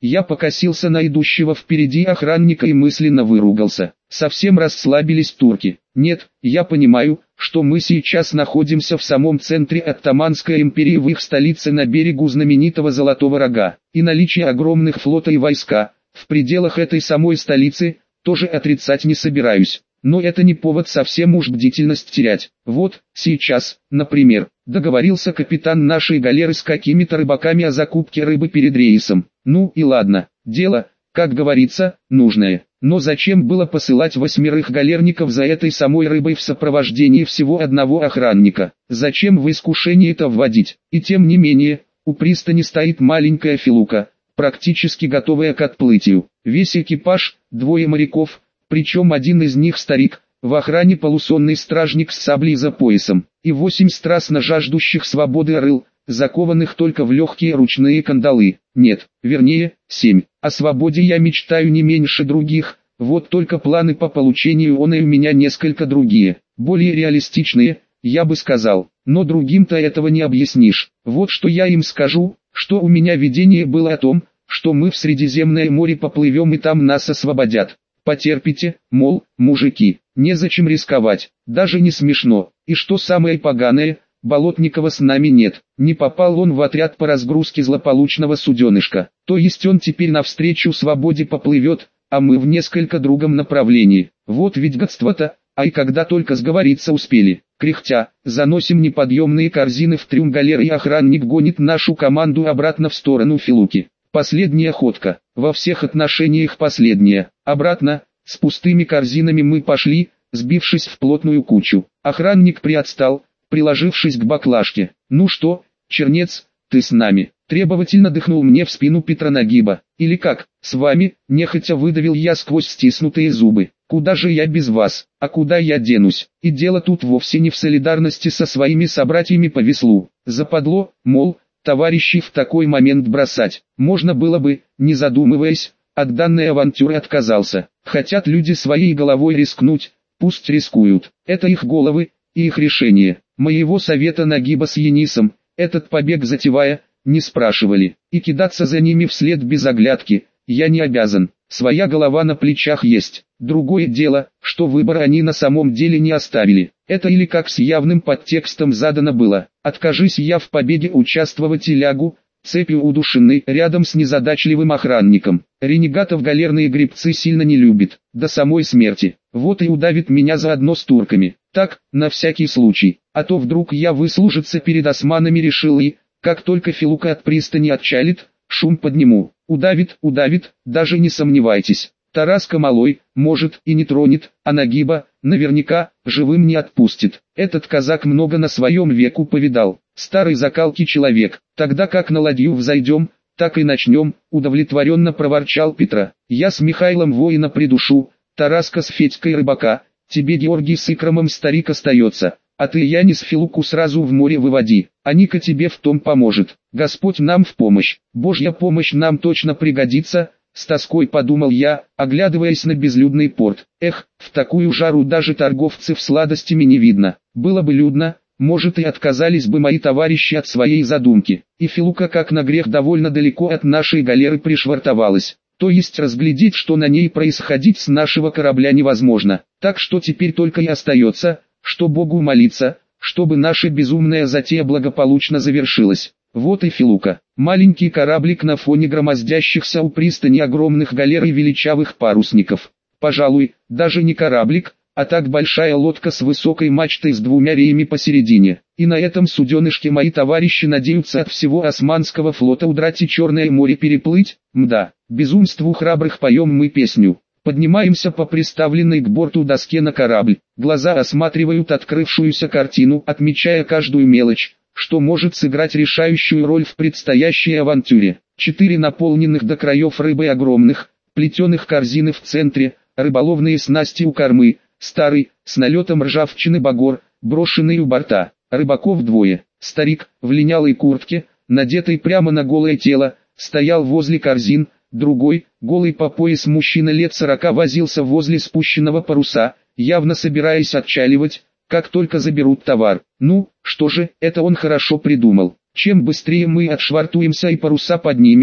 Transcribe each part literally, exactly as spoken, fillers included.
Я покосился на идущего впереди охранника и мысленно выругался. Совсем расслабились турки. Нет, я понимаю, что мы сейчас находимся в самом центре Оттоманской империи, в их столице на берегу знаменитого Золотого Рога. И наличие огромных флота и войска в пределах этой самой столицы тоже отрицать не собираюсь. Но это не повод совсем уж бдительность терять. Вот, сейчас, например, договорился капитан нашей галеры с какими-то рыбаками о закупке рыбы перед рейсом. Ну и ладно, дело, как говорится, нужное. Но зачем было посылать восьмерых галерников за этой самой рыбой в сопровождении всего одного охранника? Зачем в искушение это вводить? И тем не менее, у пристани стоит маленькая филука, практически готовая к отплытию. Весь экипаж, двое моряков, причем один из них старик, в охране полусонный стражник с саблей за поясом, и восемь страстно жаждущих свободы рыл, закованных только в легкие ручные кандалы. Нет, вернее, семь. О свободе я мечтаю не меньше других, вот только планы по получению оной у меня несколько другие, более реалистичные, я бы сказал, но другим-то этого не объяснишь. Вот что я им скажу, что у меня видение было о том, что мы в Средиземное море поплывем и там нас освободят. Потерпите, мол, мужики, незачем рисковать, даже не смешно. И что самое поганое, Болотникова с нами нет, не попал он в отряд по разгрузке злополучного суденышка, то есть он теперь навстречу свободе поплывет, а мы в несколько другом направлении. Вот ведь гадство-то, а и когда только сговориться успели. Кряхтя, заносим неподъемные корзины в трюм галеры, и охранник гонит нашу команду обратно в сторону Филуки. Последняя ходка, во всех отношениях последняя. Обратно, с пустыми корзинами мы пошли, сбившись в плотную кучу. Охранник приотстал, приложившись к баклажке. «Ну что, чернец, ты с нами?» Требовательно дыхнул мне в спину Петронагиба. «Или как, с вами?» — нехотя выдавил я сквозь стиснутые зубы. «Куда же я без вас? А куда я денусь?» И дело тут вовсе не в солидарности со своими собратьями по веслу. Западло, мол, товарищей в такой момент бросать. Можно было бы, не задумываясь, от данной авантюры отказался. Хотят люди своей головой рискнуть, пусть рискуют. Это их головы и их решение. Моего совета Нагиба с Енисом, этот побег затевая, не спрашивали. И кидаться за ними вслед без оглядки я не обязан. Своя голова на плечах есть. Другое дело, что выбор они на самом деле не оставили. Это или как с явным подтекстом задано было: откажись я в побеге участвовать и лягу, цепью удушены, рядом с незадачливым охранником. Ренегатов галерные гребцы сильно не любят, до самой смерти. Вот и удавит меня заодно с турками. Так, на всякий случай, а то вдруг я выслужиться перед османами решил и, как только Филука от пристани отчалит, шум подниму. Удавит, удавит, даже не сомневайтесь. Тараска малой, может и не тронет, а Нагиба, наверняка, живым не отпустит. Этот казак много на своем веку повидал, старый закалки человек. Тогда как на ладью взойдем, так и начнем, удовлетворенно проворчал Петра. Я с Михаилом воина придушу, Тараска с Федькой рыбака, тебе Георгий с Икромом старик остается. А ты, Янис, Филуку сразу в море выводи, а Ника тебе в том поможет. Господь нам в помощь, Божья помощь нам точно пригодится, с тоской подумал я, оглядываясь на безлюдный порт. Эх, в такую жару даже торговцев сладостями не видно. Было бы людно, может и отказались бы мои товарищи от своей задумки. И Филука как на грех довольно далеко от нашей галеры пришвартовалась. То есть разглядеть, что на ней происходить с нашего корабля невозможно. Так что теперь только и остается, что Богу молиться, чтобы наша безумная затея благополучно завершилась. Вот и Филука, маленький кораблик на фоне громоздящихся у пристани огромных галер и величавых парусников. Пожалуй, даже не кораблик, а так большая лодка с высокой мачтой с двумя реями посередине. И на этом суденышке мои товарищи надеются от всего османского флота удрать и Черное море переплыть. Мда, безумству храбрых поем мы песню. Поднимаемся по приставленной к борту доске на корабль. Глаза осматривают открывшуюся картину, отмечая каждую мелочь, что может сыграть решающую роль в предстоящей авантюре. Четыре наполненных до краев рыбой огромных, плетеных корзины в центре, рыболовные снасти у кормы, старый, с налетом ржавчины багор, брошенный у борта. Рыбаков двое. Старик, в линялой куртке, надетой прямо на голое тело, стоял возле корзин. Другой, голый по пояс мужчина лет сорока, возился возле спущенного паруса, явно собираясь отчаливать, как только заберут товар. Ну, что же, это он хорошо придумал. Чем быстрее мы отшвартуемся и паруса поднимем,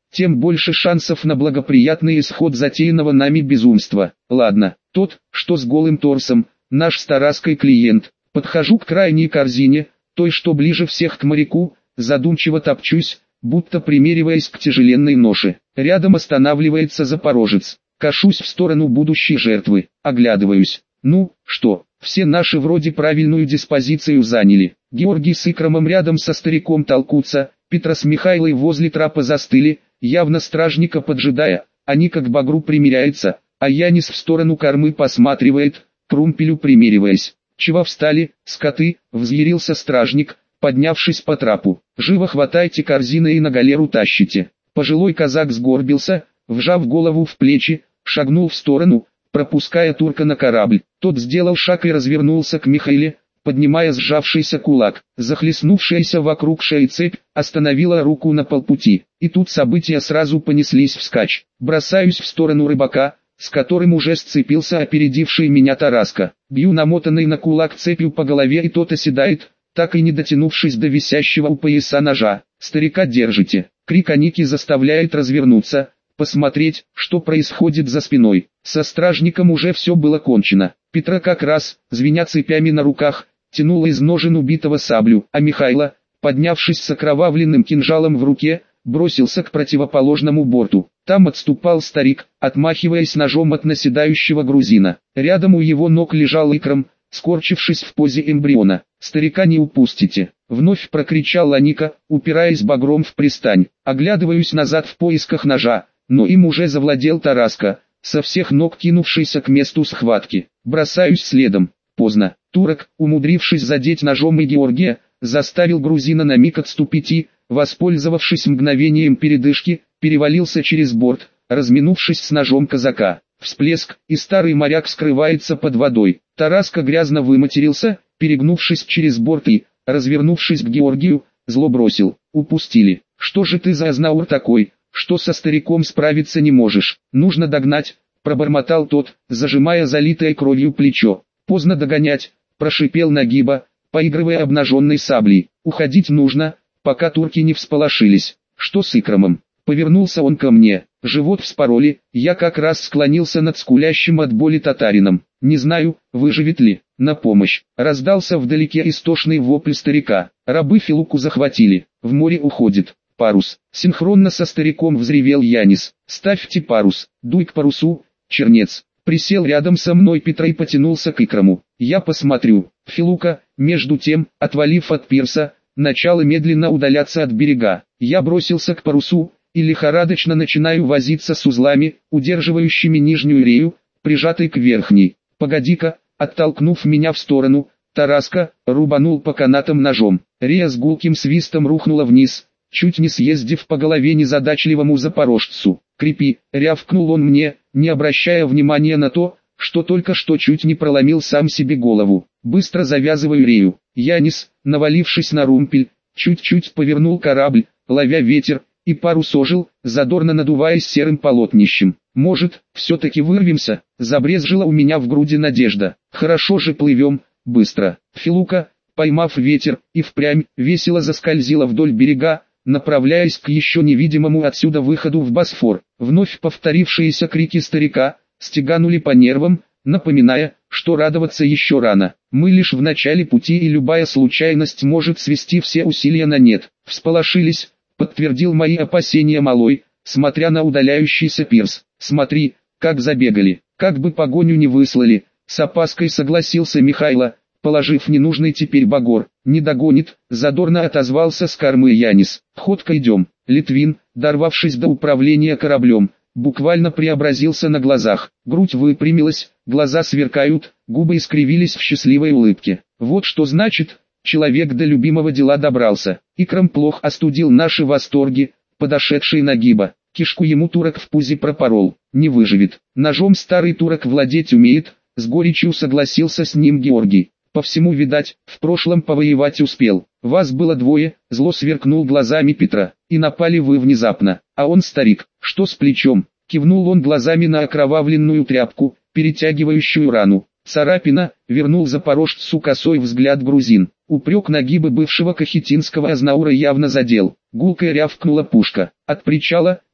тем больше шансов на благоприятный исход затеянного нами безумства. Ладно, тот, что с голым торсом, наш с Тараской клиент. Подхожу к крайней корзине, той, что ближе всех к моряку, задумчиво топчусь, будто примериваясь к тяжеленной ноше. Рядом останавливается запорожец. Кашусь в сторону будущей жертвы, оглядываюсь. Ну, что, все наши вроде правильную диспозицию заняли. Георгий с Икромом рядом со стариком толкутся, Петра с Михайлой возле трапа застыли, явно стражника поджидая, они как багру примиряются, а Янис в сторону кормы посматривает, к румпелю примериваясь. Чего встали, скоты, взъярился стражник, поднявшись по трапу. Живо хватайте корзины и на галеру тащите. Пожилой казак сгорбился, вжав голову в плечи, шагнул в сторону, пропуская турка на корабль. Тот сделал шаг и развернулся к Михаиле, поднимая сжавшийся кулак. Захлестнувшаяся вокруг шеи цепь остановила руку на полпути. И тут события сразу понеслись вскачь. Бросаюсь в сторону рыбака, с которым уже сцепился опередивший меня Тараска. Бью намотанный на кулак цепью по голове, и тот оседает, так и не дотянувшись до висящего у пояса ножа. «Старика держите!» Крик Аники заставляет развернуться, посмотреть, что происходит за спиной. Со стражником уже все было кончено. Петра как раз, звеня цепями на руках, тянула из ножен убитого саблю, а Михайло, поднявшись с окровавленным кинжалом в руке, бросился к противоположному борту. Там отступал старик, отмахиваясь ножом от наседающего грузина. Рядом у его ног лежал Икром, скорчившись в позе эмбриона. «Старика не упустите!» — вновь прокричал Аника, упираясь багром в пристань. Оглядываюсь назад в поисках ножа, но им уже завладел Тараска, со всех ног кинувшийся к месту схватки. Бросаюсь следом. Поздно. Турок, умудрившись задеть ножом и Георгия, заставил грузина на миг отступить и, воспользовавшись мгновением передышки, перевалился через борт, разминувшись с ножом казака. Всплеск, и старый моряк скрывается под водой. Тараска грязно выматерился, перегнувшись через борт и, развернувшись к Георгию, зло бросил: «Упустили. Что же ты за азнаур такой, что со стариком справиться не можешь? Нужно догнать», — пробормотал тот, зажимая залитое кровью плечо. «Поздно догонять», — прошипел Нагиба, поигрывая обнаженной саблей. «Уходить нужно, пока турки не всполошились». «Что с Икромом?» Повернулся он ко мне. Живот вспороли, я как раз склонился над скулящим от боли татарином. Не знаю, выживет ли. На помощь. Раздался вдалеке истошный вопль старика. Рабы Филуку захватили. В море уходит. Парус. Синхронно со стариком взревел Янис. «Ставьте парус. Дуй к парусу, чернец». Присел рядом со мной Петра и потянулся к Икрому. Я посмотрю. Филука, между тем, отвалив от пирса, начало медленно удаляться от берега. Я бросился к парусу и лихорадочно начинаю возиться с узлами, удерживающими нижнюю рею, прижатой к верхней. «Погоди-ка», оттолкнув меня в сторону, Тараска рубанул по канатам ножом. Рея с гулким свистом рухнула вниз, чуть не съездив по голове незадачливому запорожцу. «Крепи», рявкнул он мне, не обращая внимания на то, что только что чуть не проломил сам себе голову. Быстро завязываю рею. Янис, навалившись на румпель, чуть-чуть повернул корабль, ловя ветер, и парус ожил, задорно надуваясь серым полотнищем. «Может, все-таки вырвемся?» — забрезжила у меня в груди надежда. «Хорошо же плывем, быстро». Филука, поймав ветер, и впрямь весело заскользила вдоль берега, направляясь к еще невидимому отсюда выходу в Босфор. Вновь повторившиеся крики старика стеганули по нервам, напоминая, что радоваться еще рано. Мы лишь в начале пути, и любая случайность может свести все усилия на нет. Всполошились, подтвердил мои опасения малой, смотря на удаляющийся пирс. «Смотри, как забегали, как бы погоню не выслали», с опаской согласился Михайло, положив ненужный теперь багор. «Не догонит», задорно отозвался с кормы Янис. «Ходко идем». Литвин, дорвавшись до управления кораблем, буквально преобразился на глазах. Грудь выпрямилась, глаза сверкают, губы искривились в счастливой улыбке. «Вот что значит, человек до любимого дела добрался». Икрам плохо остудил наши восторги, подошедший Нагиба. Кишку ему турок в пузе пропорол. «Не выживет. Ножом старый турок владеть умеет», с горечью согласился с ним Георгий. «По всему, видать, в прошлом повоевать успел. Вас было двое», зло сверкнул глазами Петра. «И напали вы внезапно. А он старик. Что с плечом?» Кивнул он глазами на окровавленную тряпку, перетягивающую рану. «Царапина», вернул запорожцу косой взгляд грузин. Упрек Нагибы бывшего кахетинского азнаура явно задел. Гулко рявкнула пушка. От причала,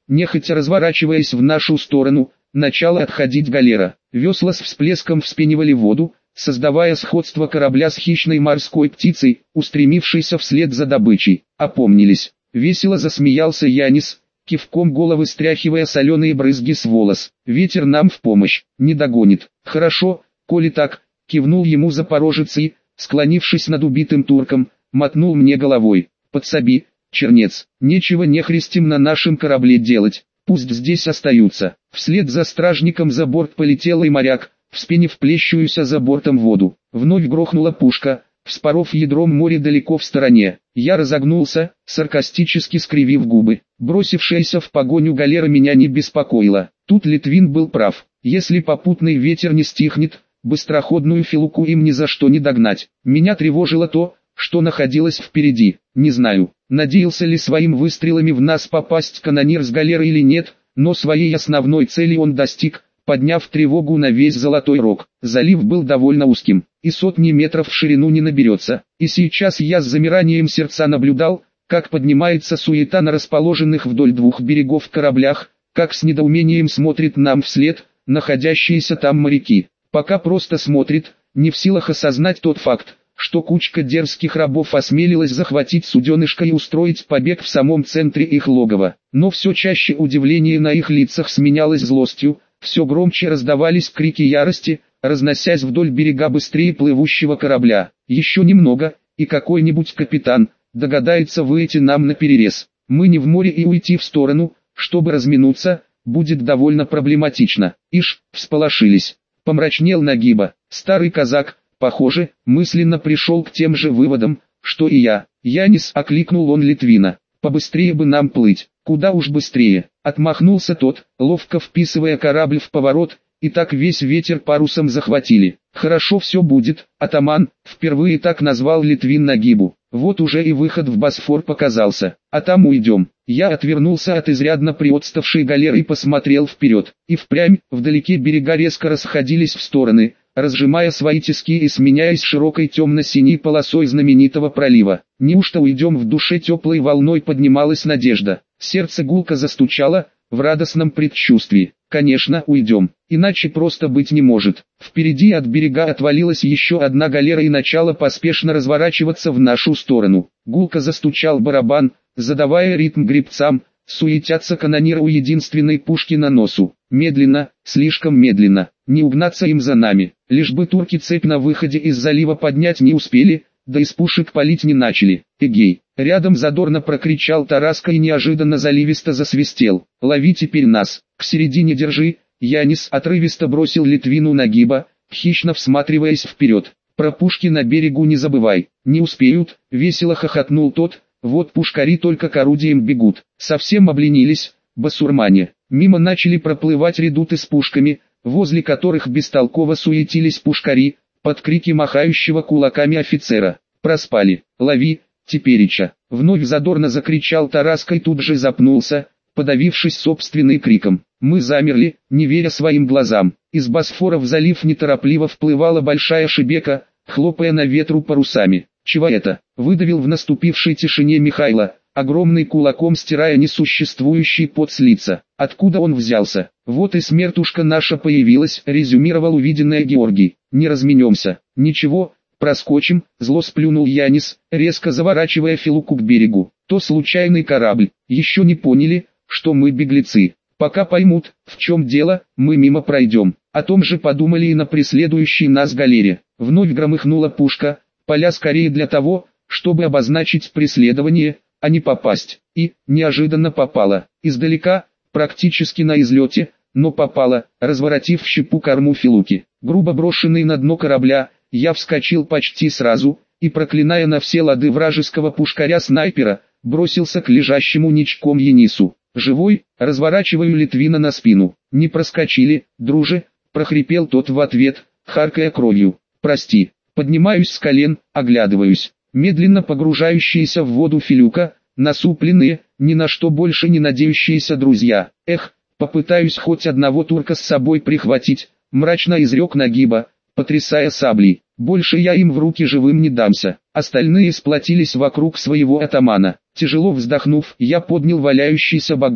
нехотя разворачиваясь в нашу сторону, начала отходить галера. Весла с всплеском вспенивали воду, создавая сходство корабля с хищной морской птицей, устремившейся вслед за добычей. Опомнились. Весело засмеялся Янис, кивком головы стряхивая соленые брызги с волос. Ветер нам в помощь, не догонит. Хорошо, коли так, кивнул ему запорожец и, склонившись над убитым турком, мотнул мне головой. Подсоби, чернец, нечего нехристим на нашем корабле делать, пусть здесь остаются. Вслед за стражником за борт полетел и моряк, вспенив плещущуюся за бортом воду. Вновь грохнула пушка, вспоров ядром море далеко в стороне. Я разогнулся, саркастически скривив губы. Бросившаяся в погоню галера меня не беспокоила. Тут Литвин был прав. Если попутный ветер не стихнет, быстроходную Филуку им ни за что не догнать. Меня тревожило то, что находилось впереди. Не знаю, надеялся ли своим выстрелами в нас попасть канонир с галеры или нет, но своей основной цели он достиг, подняв тревогу на весь Золотой Рог. Залив был довольно узким, и сотни метров в ширину не наберется. И сейчас я с замиранием сердца наблюдал, как поднимается суета на расположенных вдоль двух берегов кораблях, как с недоумением смотрит нам вслед, находящиеся там моряки. Пока просто смотрит, не в силах осознать тот факт, что кучка дерзких рабов осмелилась захватить суденышко и устроить побег в самом центре их логова. Но все чаще удивление на их лицах сменялось злостью, все громче раздавались крики ярости, разносясь вдоль берега быстрее плывущего корабля. Еще немного, и какой-нибудь капитан догадается выйти нам наперерез. Мы не в море, и уйти в сторону, чтобы разминуться, будет довольно проблематично. Ишь, всполошились. Помрачнел Нагиба. Старый казак, похоже, мысленно пришел к тем же выводам, что и я. Янис, окликнул он Литвина. Побыстрее бы нам плыть. Куда уж быстрее. Отмахнулся тот, ловко вписывая корабль в поворот, и так весь ветер парусом захватили. Хорошо все будет, атаман, впервые так назвал Литвин Нагибу. Вот уже и выход в Босфор показался, а там уйдем. Я отвернулся от изрядно приотставшей галеры и посмотрел вперед. И впрямь, вдалеке берега резко расходились в стороны, разжимая свои тиски и сменяясь широкой темно-синей полосой знаменитого пролива. Неужто уйдем? В душе теплой волной поднималась надежда. Сердце гулко застучало, в радостном предчувствии. Конечно, уйдем, иначе просто быть не может. Впереди от берега отвалилась еще одна галера и начала поспешно разворачиваться в нашу сторону. Гулко застучал барабан, задавая ритм гребцам, суетятся канониры у единственной пушки на носу. Медленно, слишком медленно, не угнаться им за нами. Лишь бы турки цепь на выходе из залива поднять не успели, да из пушек палить не начали. Эгей! Рядом задорно прокричал Тараска и неожиданно заливисто засвистел. Лови теперь нас, к середине держи. Янис отрывисто бросил Литвину Нагиба, хищно всматриваясь вперед. Про пушки на берегу не забывай. Не успеют, весело хохотнул тот. Вот пушкари только к орудиям бегут. Совсем обленились, басурмане. Мимо начали проплывать редуты с пушками, возле которых бестолково суетились пушкари, под крики махающего кулаками офицера. Проспали. Лови, теперича. Вновь задорно закричал Тараска и тут же запнулся, подавившись собственным криком. Мы замерли, не веря своим глазам. Из Босфора в залив неторопливо вплывала большая шебека, хлопая на ветру парусами. Чего это? Выдавил в наступившей тишине Михайло, огромный кулаком стирая несуществующий пот с лица. Откуда он взялся? Вот и смертушка наша появилась, резюмировал увиденное Георгий. Не разменемся. Ничего, проскочим, зло сплюнул Янис, резко заворачивая Филуку к берегу. То случайный корабль. Еще не поняли, что мы беглецы. Пока поймут, в чем дело, мы мимо пройдем. О том же подумали и на преследующей нас галере. Вновь громыхнула пушка, поля скорее для того, чтобы обозначить преследование, а не попасть. И, неожиданно попала. Издалека, практически на излете, но попала, разворотив в щепу корму Филуки. Грубо брошенный на дно корабля, я вскочил почти сразу, и проклиная на все лады вражеского пушкаря-снайпера, бросился к лежащему ничком Янису. «Живой?» — разворачиваю Литвина на спину. «Не проскочили, друже?» — прохрипел тот в ответ, харкая кровью. «Прости». Поднимаюсь с колен, оглядываюсь. Медленно погружающиеся в воду Филюка, насупленные, ни на что больше не надеющиеся друзья. Эх, попытаюсь хоть одного турка с собой прихватить, мрачно изрек Нагиба, потрясая саблей. Больше я им в руки живым не дамся. Остальные сплотились вокруг своего атамана. Тяжело вздохнув, я поднял валяющийся багор.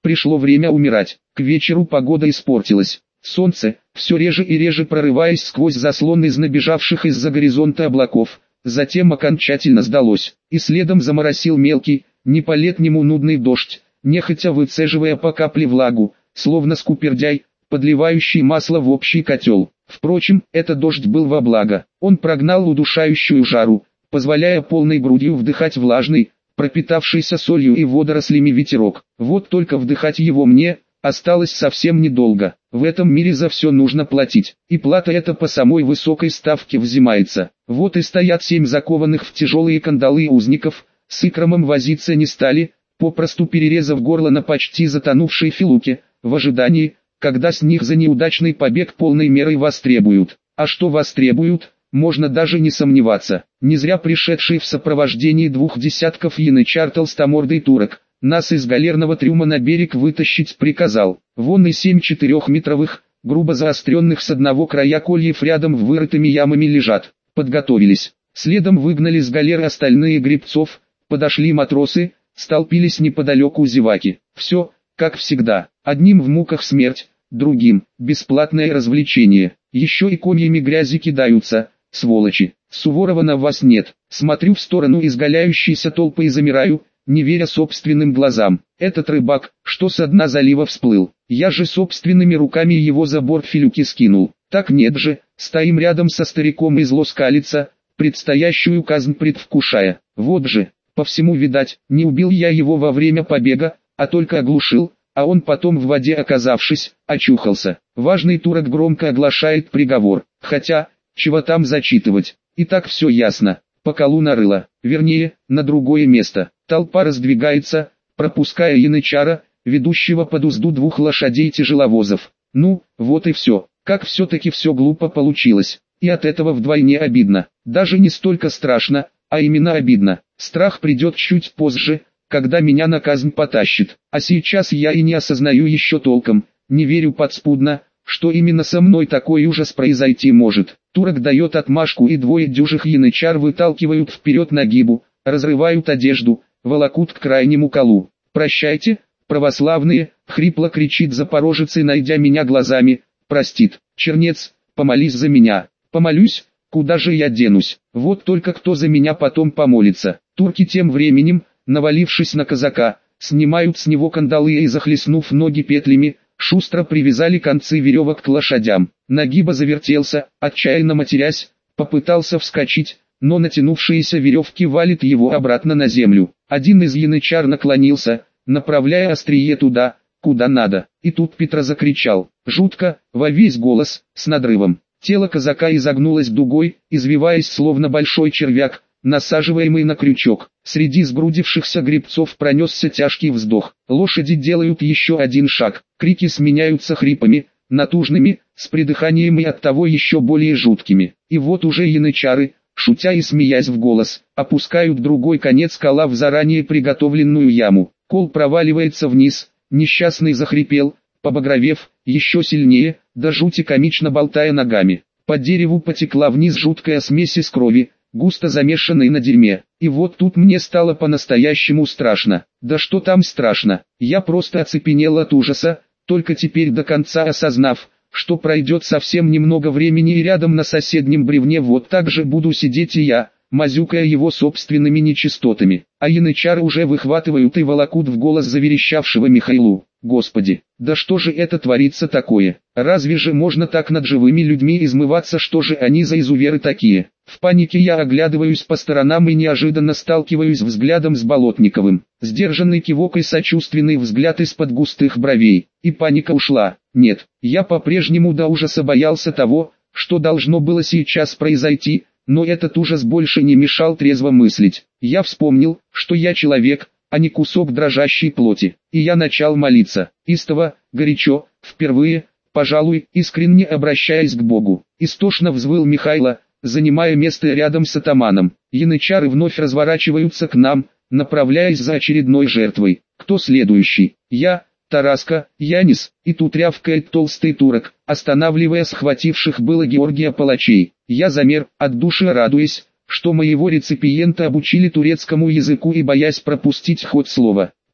пришло время умирать. К вечеру погода испортилась. Солнце, все реже и реже прорываясь сквозь заслон из набежавших из-за горизонта облаков, затем окончательно сдалось, и следом заморосил мелкий, не по-летнему нудный дождь, нехотя выцеживая по капле влагу, словно скупердяй, подливающий масло в общий котел. Впрочем, этот дождь был во благо. Он прогнал удушающую жару, позволяя полной грудью вдыхать влажный, пропитавшийся солью и водорослями ветерок. Вот только вдыхать его мне осталось совсем недолго. В этом мире за все нужно платить, и плата эта по самой высокой ставке взимается. Вот и стоят семь закованных в тяжелые кандалы узников, с икромом возиться не стали, попросту перерезав горло на почти затонувшей филуке, в ожидании, когда с них за неудачный побег полной мерой востребуют. А что востребуют, можно даже не сомневаться. Не зря пришедший в сопровождении двух десятков янычар толстомордый турок, нас из галерного трюма на берег вытащить приказал. Вон и семь четырехметровых, грубо заостренных с одного края кольев рядом вырытыми ямами лежат. Подготовились. Следом выгнали с галеры остальные гребцов, подошли матросы, столпились неподалеку зеваки. Все, как всегда, одним в муках смерть, другим – бесплатное развлечение. Еще и комьями грязи кидаются, сволочи. Суворова на вас нет. Смотрю в сторону изгаляющейся толпы и замираю, не веря собственным глазам. Этот рыбак, что со дна залива всплыл. Я же собственными руками его за борт филюки скинул. Так нет же, стоим рядом со стариком и зло скалится, предстоящую казнь предвкушая. Вот же, по всему видать, не убил я его во время побега, а только оглушил, а он потом в воде оказавшись, очухался. Важный турок громко оглашает приговор. Хотя, чего там зачитывать, и так все ясно. По колу нарыло, вернее, на другое место. Толпа раздвигается, пропуская янычара, ведущего под узду двух лошадей-тяжеловозов. Ну, вот и все. Как все-таки все глупо получилось. И от этого вдвойне обидно. Даже не столько страшно, а именно обидно. Страх придет чуть позже, когда меня на казнь потащит. А сейчас я и не осознаю еще толком, не верю подспудно, что именно со мной такой ужас произойти может. Турок дает отмашку, и двое дюжих янычар выталкивают вперед нагибу, разрывают одежду, волокут к крайнему колу. «Прощайте, православные!» — хрипло кричит запорожец и, найдя меня глазами, простит. «Чернец, помолись за меня». «Помолюсь? Куда же я денусь? Вот только кто за меня потом помолится?» Турки тем временем, навалившись на казака, снимают с него кандалы и, захлестнув ноги петлями, шустро привязали концы веревок к лошадям. Нагиба завертелся, отчаянно матерясь, попытался вскочить, но натянувшиеся веревки валят его обратно на землю. Один из янычар наклонился, направляя острие туда, куда надо. И тут Петра закричал, жутко, во весь голос, с надрывом. Тело казака изогнулось дугой, извиваясь словно большой червяк, насаживаемый на крючок. Среди сгрудившихся гребцов пронесся тяжкий вздох. Лошади делают еще один шаг. Крики сменяются хрипами, натужными, с придыханием и оттого еще более жуткими. И вот уже янычары, шутя и смеясь в голос, опускают другой конец кола в заранее приготовленную яму. Кол проваливается вниз, несчастный захрипел, побагровев, еще сильнее, до жути комично болтая ногами. По дереву потекла вниз жуткая смесь из крови, густо замешанной на дерьме. И вот тут мне стало по-настоящему страшно. Да что там страшно, я просто оцепенел от ужаса, только теперь до конца осознав, что пройдет совсем немного времени и рядом на соседнем бревне вот так же буду сидеть и я, мазюкая его собственными нечистотами. А янычары уже выхватывают и волокут в голос заверещавшего Михаилу. Господи, да что же это творится такое? Разве же можно так над живыми людьми измываться, что же они за изуверы такие? В панике я оглядываюсь по сторонам и неожиданно сталкиваюсь взглядом с Болотниковым. Сдержанный кивок и сочувственный взгляд из-под густых бровей. И паника ушла. Нет, я по-прежнему до ужаса боялся того, что должно было сейчас произойти, но этот ужас больше не мешал трезво мыслить. Я вспомнил, что я человек, а не кусок дрожащей плоти. И я начал молиться, истово, горячо, впервые, пожалуй, искренне обращаясь к Богу. Истошно взвыл Михайло, занимая место рядом с атаманом. Янычары вновь разворачиваются к нам, направляясь за очередной жертвой. Кто следующий? Я, Тараска, Янис, и тут рявкает толстый турок, останавливая схвативших было Георгия палачей. Я замер, от души радуясь, что моего реципиента обучили турецкому языку и боясь пропустить хоть слово.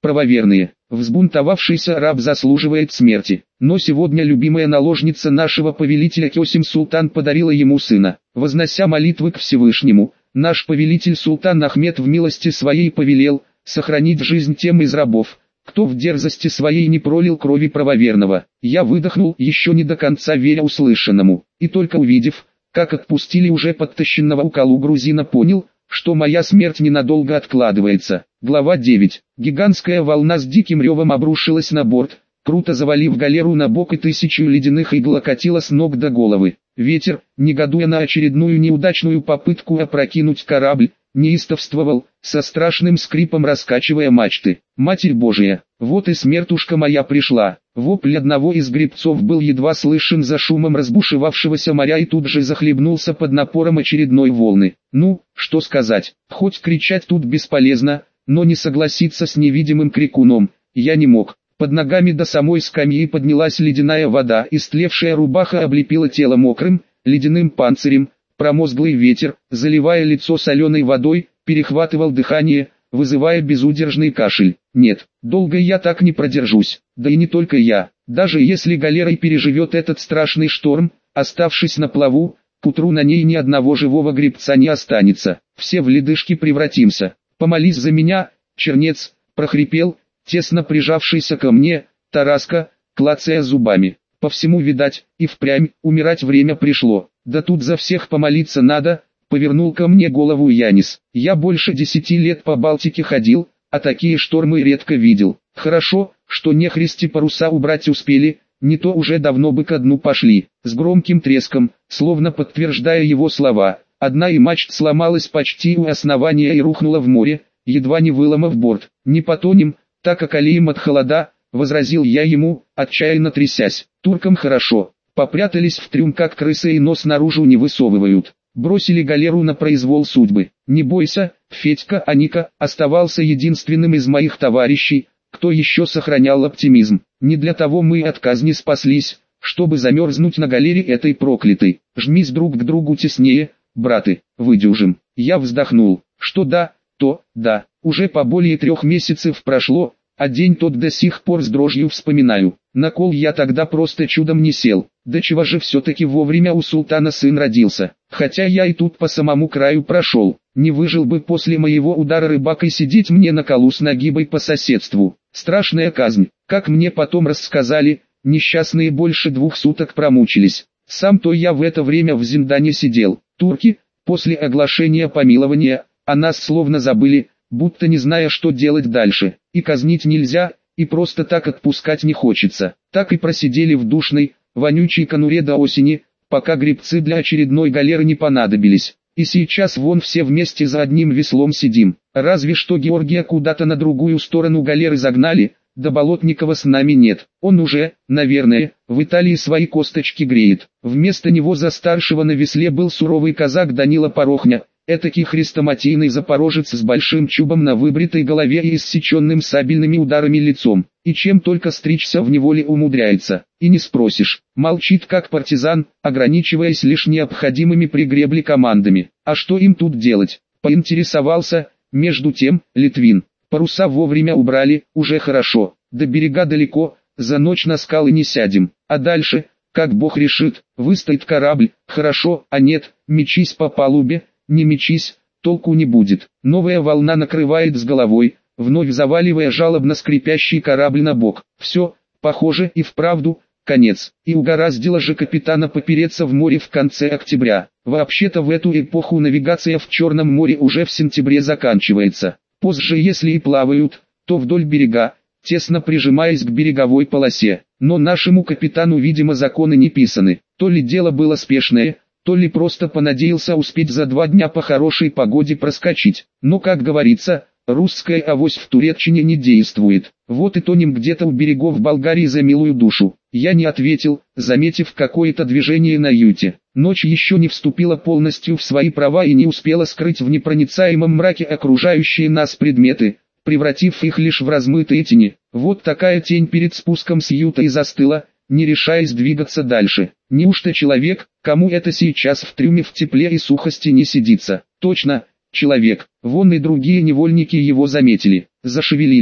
правоверные. Взбунтовавшийся раб заслуживает смерти. Но сегодня любимая наложница нашего повелителя Кесим Султан подарила ему сына. Вознося молитвы к Всевышнему, наш повелитель Султан Ахмед в милости своей повелел сохранить жизнь тем из рабов, кто в дерзости своей не пролил крови правоверного. Я выдохнул, еще не до конца веря услышанному, и только увидев, как отпустили уже подтащенного у колу грузина, понял, что моя смерть ненадолго откладывается. Глава девять. Гигантская волна с диким ревом обрушилась на борт, круто завалив галеру на бок, и тысячу ледяных игл окатила с ног до головы. Ветер, негодуя на очередную неудачную попытку опрокинуть корабль, неистовствовал, со страшным скрипом раскачивая мачты. Матерь Божия, вот и смертушка моя пришла. Вопль одного из гребцов был едва слышен за шумом разбушевавшегося моря и тут же захлебнулся под напором очередной волны. Ну, что сказать, хоть кричать тут бесполезно, но не согласиться с невидимым крикуном я не мог. Под ногами до самой скамьи поднялась ледяная вода, истлевшая рубаха облепила тело мокрым, ледяным панцирем. Промозглый ветер, заливая лицо соленой водой, перехватывал дыхание, вызывая безудержный кашель. Нет, долго я так не продержусь, да и не только я. Даже если галера переживет этот страшный шторм, оставшись на плаву, к утру на ней ни одного живого гребца не останется. Все в ледышки превратимся. Помолись за меня, чернец, прохрипел, тесно прижавшийся ко мне, Тараска, клацая зубами. По всему видать, и впрямь, умирать время пришло. Да тут за всех помолиться надо, повернул ко мне голову Янис. Я больше десяти лет по Балтике ходил, а такие штормы редко видел. Хорошо, что нехристи паруса убрать успели, не то уже давно бы ко дну пошли. С громким треском, словно подтверждая его слова, одна и мачт сломалась почти у основания и рухнула в море, едва не выломав борт. Не потонем, так околеем от холода, возразил я ему, отчаянно трясясь. Туркам хорошо, попрятались в трюм как крысы и нос наружу не высовывают. Бросили галеру на произвол судьбы. Не бойся, Федька Аника оставался единственным из моих товарищей, кто еще сохранял оптимизм. Не для того мы от казни спаслись, чтобы замерзнуть на галере этой проклятой. Жмись друг к другу теснее, браты, выдюжим. Я вздохнул, что да, то да, уже по более трех месяцев прошло, а день тот до сих пор с дрожью вспоминаю. На кол я тогда просто чудом не сел. Да чего же все-таки вовремя у султана сын родился. Хотя я и тут по самому краю прошел. Не выжил бы после моего удара рыбакой сидеть мне на колу с нагибой по соседству. Страшная казнь. Как мне потом рассказали, несчастные больше двух суток промучились. Сам-то я в это время в Зиндане сидел. Турки, после оглашения помилования, о нас словно забыли, будто не зная, что делать дальше. И казнить нельзя, и просто так отпускать не хочется. Так и просидели в душной, вонючей конуре до осени, пока гребцы для очередной галеры не понадобились. И сейчас вон все вместе за одним веслом сидим. Разве что Георгия куда-то на другую сторону галеры загнали, да Болотникова с нами нет. Он уже, наверное, в Италии свои косточки греет. Вместо него за старшего на весле был суровый казак Данила Порохня. Этакий хрестоматийный запорожец с большим чубом на выбритой голове и иссеченным сабельными ударами лицом. И чем только стричься в неволе умудряется. И не спросишь. Молчит как партизан, ограничиваясь лишь необходимыми при гребле командами. А что им тут делать? Поинтересовался, между тем, Литвин. Паруса вовремя убрали, уже хорошо. До берега далеко, за ночь на скалы не сядем. А дальше, как Бог решит, выстоит корабль, хорошо, а нет, мечись по палубе. Не мечись, толку не будет. Новая волна накрывает с головой, вновь заваливая жалобно скрипящий корабль на бок. Все, похоже, и вправду, конец. И угораздило же капитана попереться в море в конце октября. Вообще-то в эту эпоху навигация в Черном море уже в сентябре заканчивается. Позже, если и плавают, то вдоль берега, тесно прижимаясь к береговой полосе. Но нашему капитану, видимо, законы не писаны. То ли дело было спешное, то ли просто понадеялся успеть за два дня по хорошей погоде проскочить. Но, как говорится, русская авось в Туреччине не действует. Вот и тонем где-то у берегов Болгарии за милую душу. Я не ответил, заметив какое-то движение на юте. Ночь еще не вступила полностью в свои права и не успела скрыть в непроницаемом мраке окружающие нас предметы, превратив их лишь в размытые тени. Вот такая тень перед спуском с юта и застыла, не решаясь двигаться дальше. Неужто человек, кому это сейчас в трюме в тепле и сухости не сидится? Точно, человек. Вон и другие невольники его заметили, зашевелились,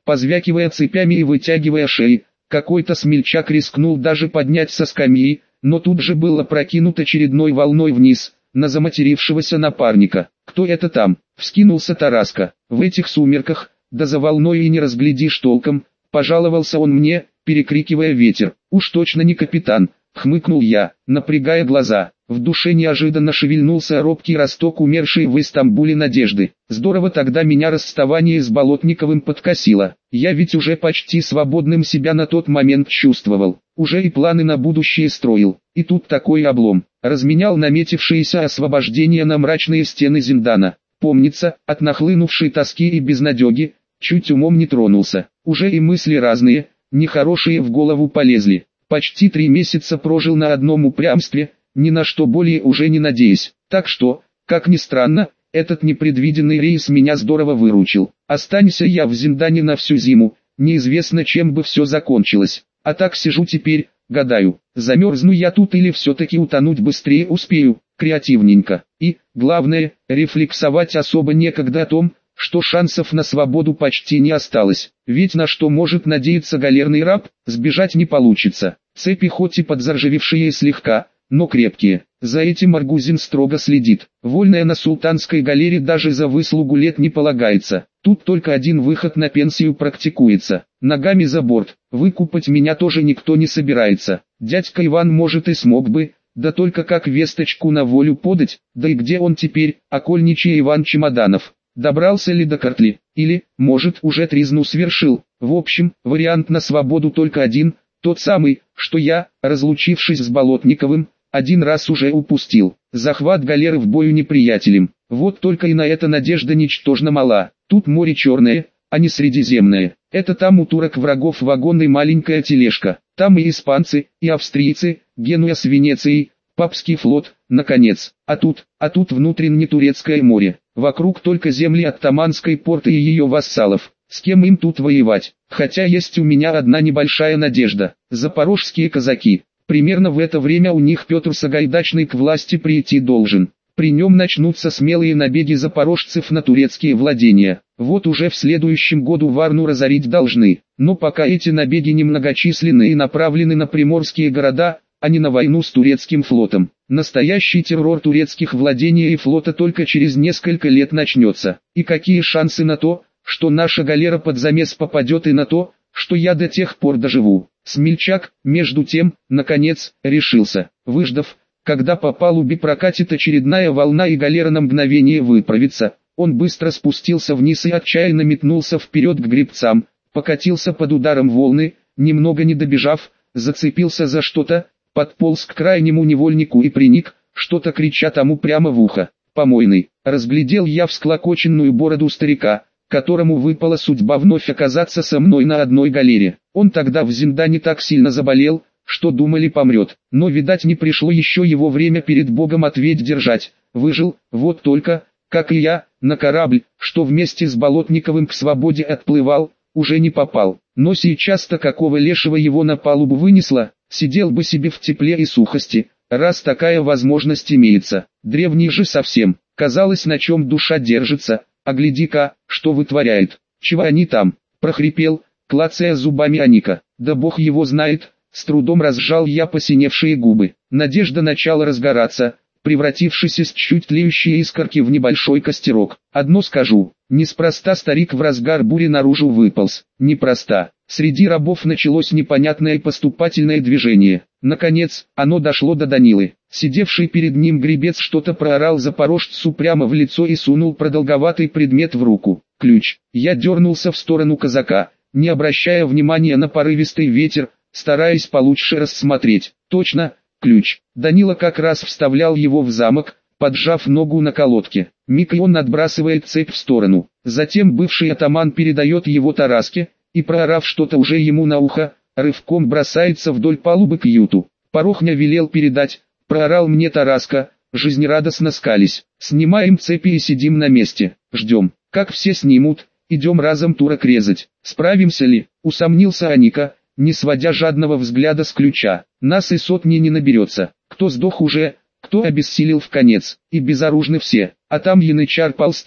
позвякивая цепями и вытягивая шеи. Какой-то смельчак рискнул даже поднять со скамьи, но тут же был опрокинут очередной волной вниз, на заматерившегося напарника. «Кто это там?» — вскинулся Тараска. «В этих сумерках, да за волной и не разглядишь толком», — пожаловался он мне, перекрикивая ветер. «Уж точно не капитан», — хмыкнул я, напрягая глаза. В душе неожиданно шевельнулся робкий росток умершей в Истамбуле надежды. Здорово тогда меня расставание с Болотниковым подкосило. Я ведь уже почти свободным себя на тот момент чувствовал. Уже и планы на будущее строил. И тут такой облом. Разменял наметившееся освобождение на мрачные стены Зиндана. Помнится, от нахлынувшей тоски и безнадеги, чуть умом не тронулся. Уже и мысли разные, нехорошие в голову полезли. Почти три месяца прожил на одном упрямстве, ни на что более уже не надеясь. Так что, как ни странно, этот непредвиденный рейс меня здорово выручил. Останься я в Зиндане на всю зиму, неизвестно чем бы все закончилось. А так сижу теперь, гадаю, замерзну я тут или все-таки утонуть быстрее успею, креативненько. И, главное, рефлексовать особо некогда о том, что шансов на свободу почти не осталось. Ведь на что может надеяться галерный раб, сбежать не получится. Цепи хоть и подзаржавевшие слегка, но крепкие. За этим Аргузин строго следит. Вольная на султанской галере даже за выслугу лет не полагается. Тут только один выход на пенсию практикуется. Ногами за борт. Выкупать меня тоже никто не собирается. Дядька Иван может и смог бы, да только как весточку на волю подать, да и где он теперь, окольничий Иван Чемоданов. Добрался ли до Картли, или, может, уже тризну свершил. В общем, вариант на свободу только один, тот самый, что я, разлучившись с Болотниковым, один раз уже упустил. Захват галеры в бою неприятелем. Вот только и на это надежда ничтожно мала. Тут море черное, а не средиземное. Это там у турок врагов вагон и маленькая тележка. Там и испанцы, и австрийцы, Генуя с Венецией, папский флот, наконец. А тут, а тут внутренне турецкое море. Вокруг только земли Оттаманской порты и ее вассалов. С кем им тут воевать? Хотя есть у меня одна небольшая надежда. Запорожские казаки. Примерно в это время у них Петр Сагайдачный к власти прийти должен. При нем начнутся смелые набеги запорожцев на турецкие владения. Вот уже в следующем году Варну разорить должны. Но пока эти набеги немногочисленны и направлены на приморские города, а не на войну с турецким флотом. Настоящий террор турецких владений и флота только через несколько лет начнется. И какие шансы на то, что наша галера под замес попадет, и на то, что я до тех пор доживу. Смельчак, между тем, наконец, решился. Выждав, когда по палубе прокатит очередная волна и галера на мгновение выправится, он быстро спустился вниз и отчаянно метнулся вперед к гребцам, покатился под ударом волны, немного не добежав, зацепился за что-то, подполз к крайнему невольнику и приник, что-то крича тому прямо в ухо. «Помойный!» Разглядел я всклокоченную бороду старика, которому выпала судьба вновь оказаться со мной на одной галере. Он тогда в Зиндане так сильно заболел, что думали помрет. Но видать не пришло еще его время перед Богом ответь держать. Выжил, вот только, как и я, на корабль, что вместе с Болотниковым к свободе отплывал, уже не попал. Но сейчас-то какого лешего его на палубу вынесло, сидел бы себе в тепле и сухости, раз такая возможность имеется. Древний же совсем, казалось, на чем душа держится. А гляди-ка, что вытворяет. Чего они там? Прохрипел, клацая зубами Аника. Да бог его знает, с трудом разжал я посиневшие губы. Надежда начала разгораться, превратившись из чуть тлеющей искорки в небольшой костерок. Одно скажу, неспроста старик в разгар бури наружу выполз. Неспроста. Среди рабов началось непонятное поступательное движение. Наконец, оно дошло до Данилы. Сидевший перед ним гребец что-то проорал запорожцу прямо в лицо и сунул продолговатый предмет в руку. Ключ. Я дернулся в сторону казака, не обращая внимания на порывистый ветер, стараясь получше рассмотреть. Точно, ключ. Данила как раз вставлял его в замок, поджав ногу на колодке. Миг и он отбрасывает цепь в сторону. Затем бывший атаман передает его Тараске, и проорав что-то уже ему на ухо, рывком бросается вдоль палубы к юту. Порохня велел передать, проорал мне Тараска, жизнерадостно скались. Снимаем цепи и сидим на месте, ждем, как все снимут, идем разом турок резать. Справимся ли, усомнился Аника, не сводя жадного взгляда с ключа. Нас и сотни не наберется, кто сдох уже, кто обессилел в конец, и безоружны все, а там янычар полста,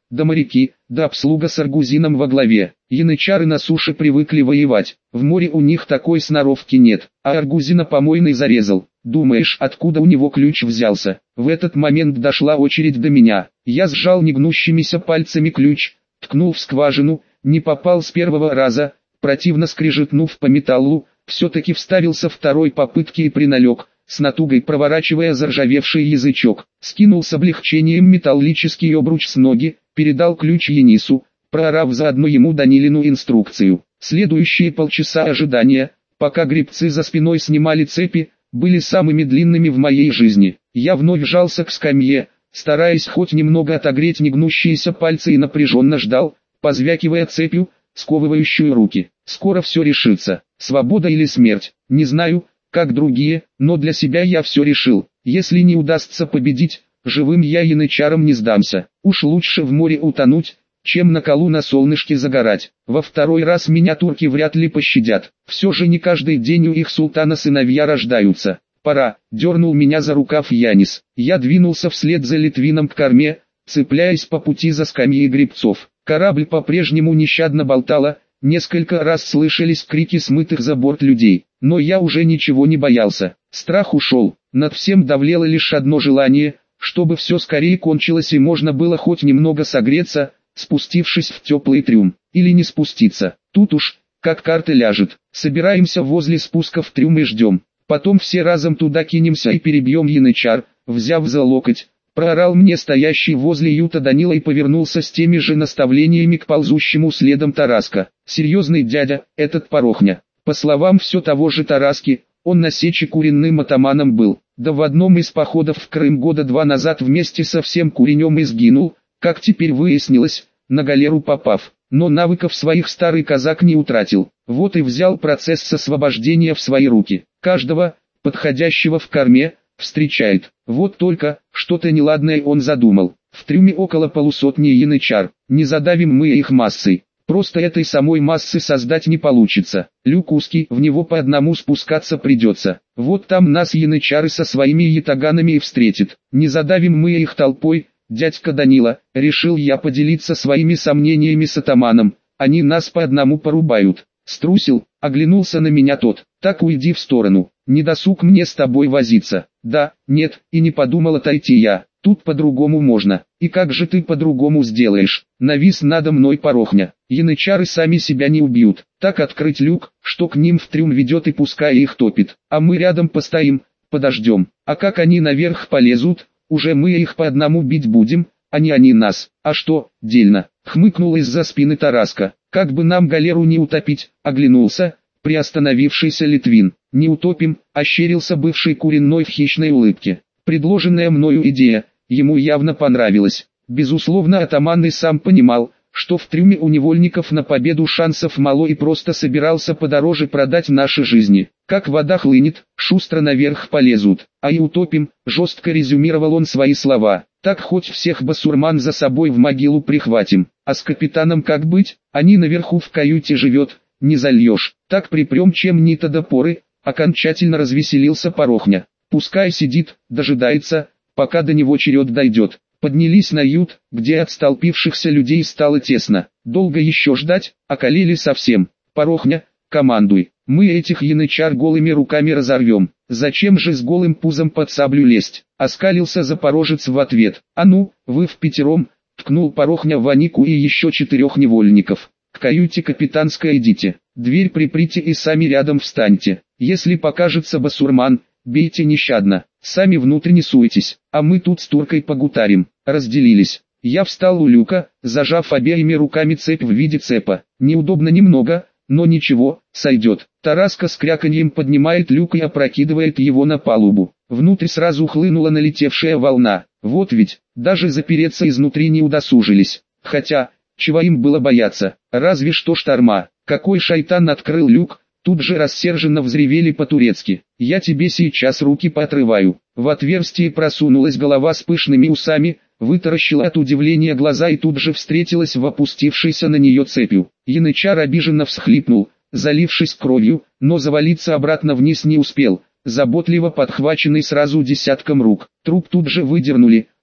да моряки, да обслуга с аргузином во главе. Янычары на суше привыкли воевать, в море у них такой сноровки нет, а аргузина помойный зарезал. Думаешь, откуда у него ключ взялся? В этот момент дошла очередь до меня. Я сжал негнущимися пальцами ключ, ткнул в скважину, не попал с первого раза, противно скрежетнув по металлу, все-таки вставился второй попытки и приналег, с натугой проворачивая заржавевший язычок. Скинул с облегчением металлический обруч с ноги, передал ключ Енису, проорав заодно ему Данилину инструкцию. Следующие полчаса ожидания, пока гребцы за спиной снимали цепи, были самыми длинными в моей жизни. Я вновь вжался к скамье, стараясь хоть немного отогреть негнущиеся пальцы, и напряженно ждал, позвякивая цепью, сковывающую руки. Скоро все решится, свобода или смерть, не знаю, как другие, но для себя я все решил. Если не удастся победить, живым я янычарам не сдамся. Уж лучше в море утонуть, чем на колу на солнышке загорать. Во второй раз меня турки вряд ли пощадят. Все же не каждый день у их султана сыновья рождаются. Пора, дернул меня за рукав Янис. Я двинулся вслед за Литвином к корме, цепляясь по пути за скамьи гребцов. Корабль по-прежнему нещадно болтало, несколько раз слышались крики смытых за борт людей. Но я уже ничего не боялся. Страх ушел, над всем давлело лишь одно желание, чтобы все скорее кончилось и можно было хоть немного согреться, спустившись в теплый трюм, или не спуститься. Тут уж, как карта ляжет, собираемся возле спуска в трюм и ждем. Потом все разом туда кинемся и перебьем янычар, взяв за локоть. Проорал мне стоящий возле юта Данила и повернулся с теми же наставлениями к ползущему следом Тараска. Серьезный дядя, этот Порохня. По словам все того же Тараски, он на сече куренным атаманом был, да в одном из походов в Крым года два назад вместе со всем куренем и сгинул, как теперь выяснилось, на галеру попав. Но навыков своих старый казак не утратил, вот и взял процесс с освобождения в свои руки. Каждого, подходящего в корме, встречает. Вот только, что-то неладное он задумал. В трюме около полусотни янычар, не задавим мы их массой. Просто этой самой массы создать не получится. Люк узкий, в него по одному спускаться придется. Вот там нас янычары со своими ятаганами и встретят. Не задавим мы их толпой, дядька Данила, решил я поделиться своими сомнениями с атаманом. Они нас по одному порубают. Струсил, оглянулся на меня тот. Так уйди в сторону, не досуг мне с тобой возиться. Да, нет, и не подумал отойти я. Тут по-другому можно. И как же ты по-другому сделаешь? Навис надо мной Порохня. Янычары сами себя не убьют. Так открыть люк, что к ним в трюм ведет, и пускай их топит. А мы рядом постоим, подождем. А как они наверх полезут, уже мы их по одному бить будем, а не они нас. А что, дельно? Хмыкнул из-за спины Тараска. Как бы нам галеру не утопить, оглянулся, приостановившийся Литвин. Не утопим, ощерился бывший куренной в хищной улыбке. Предложенная мною идея ему явно понравилась. Безусловно, атаман и сам понимал, что в трюме у невольников на победу шансов мало, и просто собирался подороже продать наши жизни. Как вода хлынет, шустро наверх полезут, а и утопим, жестко резюмировал он свои слова. Так хоть всех басурман за собой в могилу прихватим. А с капитаном как быть? Они наверху в каюте живет, не зальешь. Так припрем чем ни-то до поры, окончательно развеселился Порохня. Пускай сидит, дожидается, пока до него черед дойдет. Поднялись на ют, где от столпившихся людей стало тесно. Долго еще ждать, околели совсем. Порохня, командуй, мы этих янычар голыми руками разорвем. Зачем же с голым пузом под саблю лезть? Оскалился запорожец в ответ. А ну, вы в пятером, ткнул Порохня в Анику и еще четырех невольников. К каюте капитанской идите, дверь приприте и сами рядом встаньте. Если покажется басурман, бейте нещадно, сами внутрь не суетесь, а мы тут с туркой погутарим. Разделились. Я встал у люка, зажав обеими руками цепь в виде цепа. Неудобно немного, но ничего, сойдет. Тараска с кряканьем поднимает люк и опрокидывает его на палубу. Внутрь сразу хлынула налетевшая волна. Вот ведь, даже запереться изнутри не удосужились. Хотя, чего им было бояться, разве что шторма. Какой шайтан открыл люк? Тут же рассерженно взревели по-турецки. «Я тебе сейчас руки поотрываю». В отверстие просунулась голова с пышными усами, вытаращила от удивления глаза и тут же встретилась в опустившейся на нее цепью. Янычар обиженно всхлипнул, залившись кровью, но завалиться обратно вниз не успел, заботливо подхваченный сразу десятком рук. Труп тут же выдернули,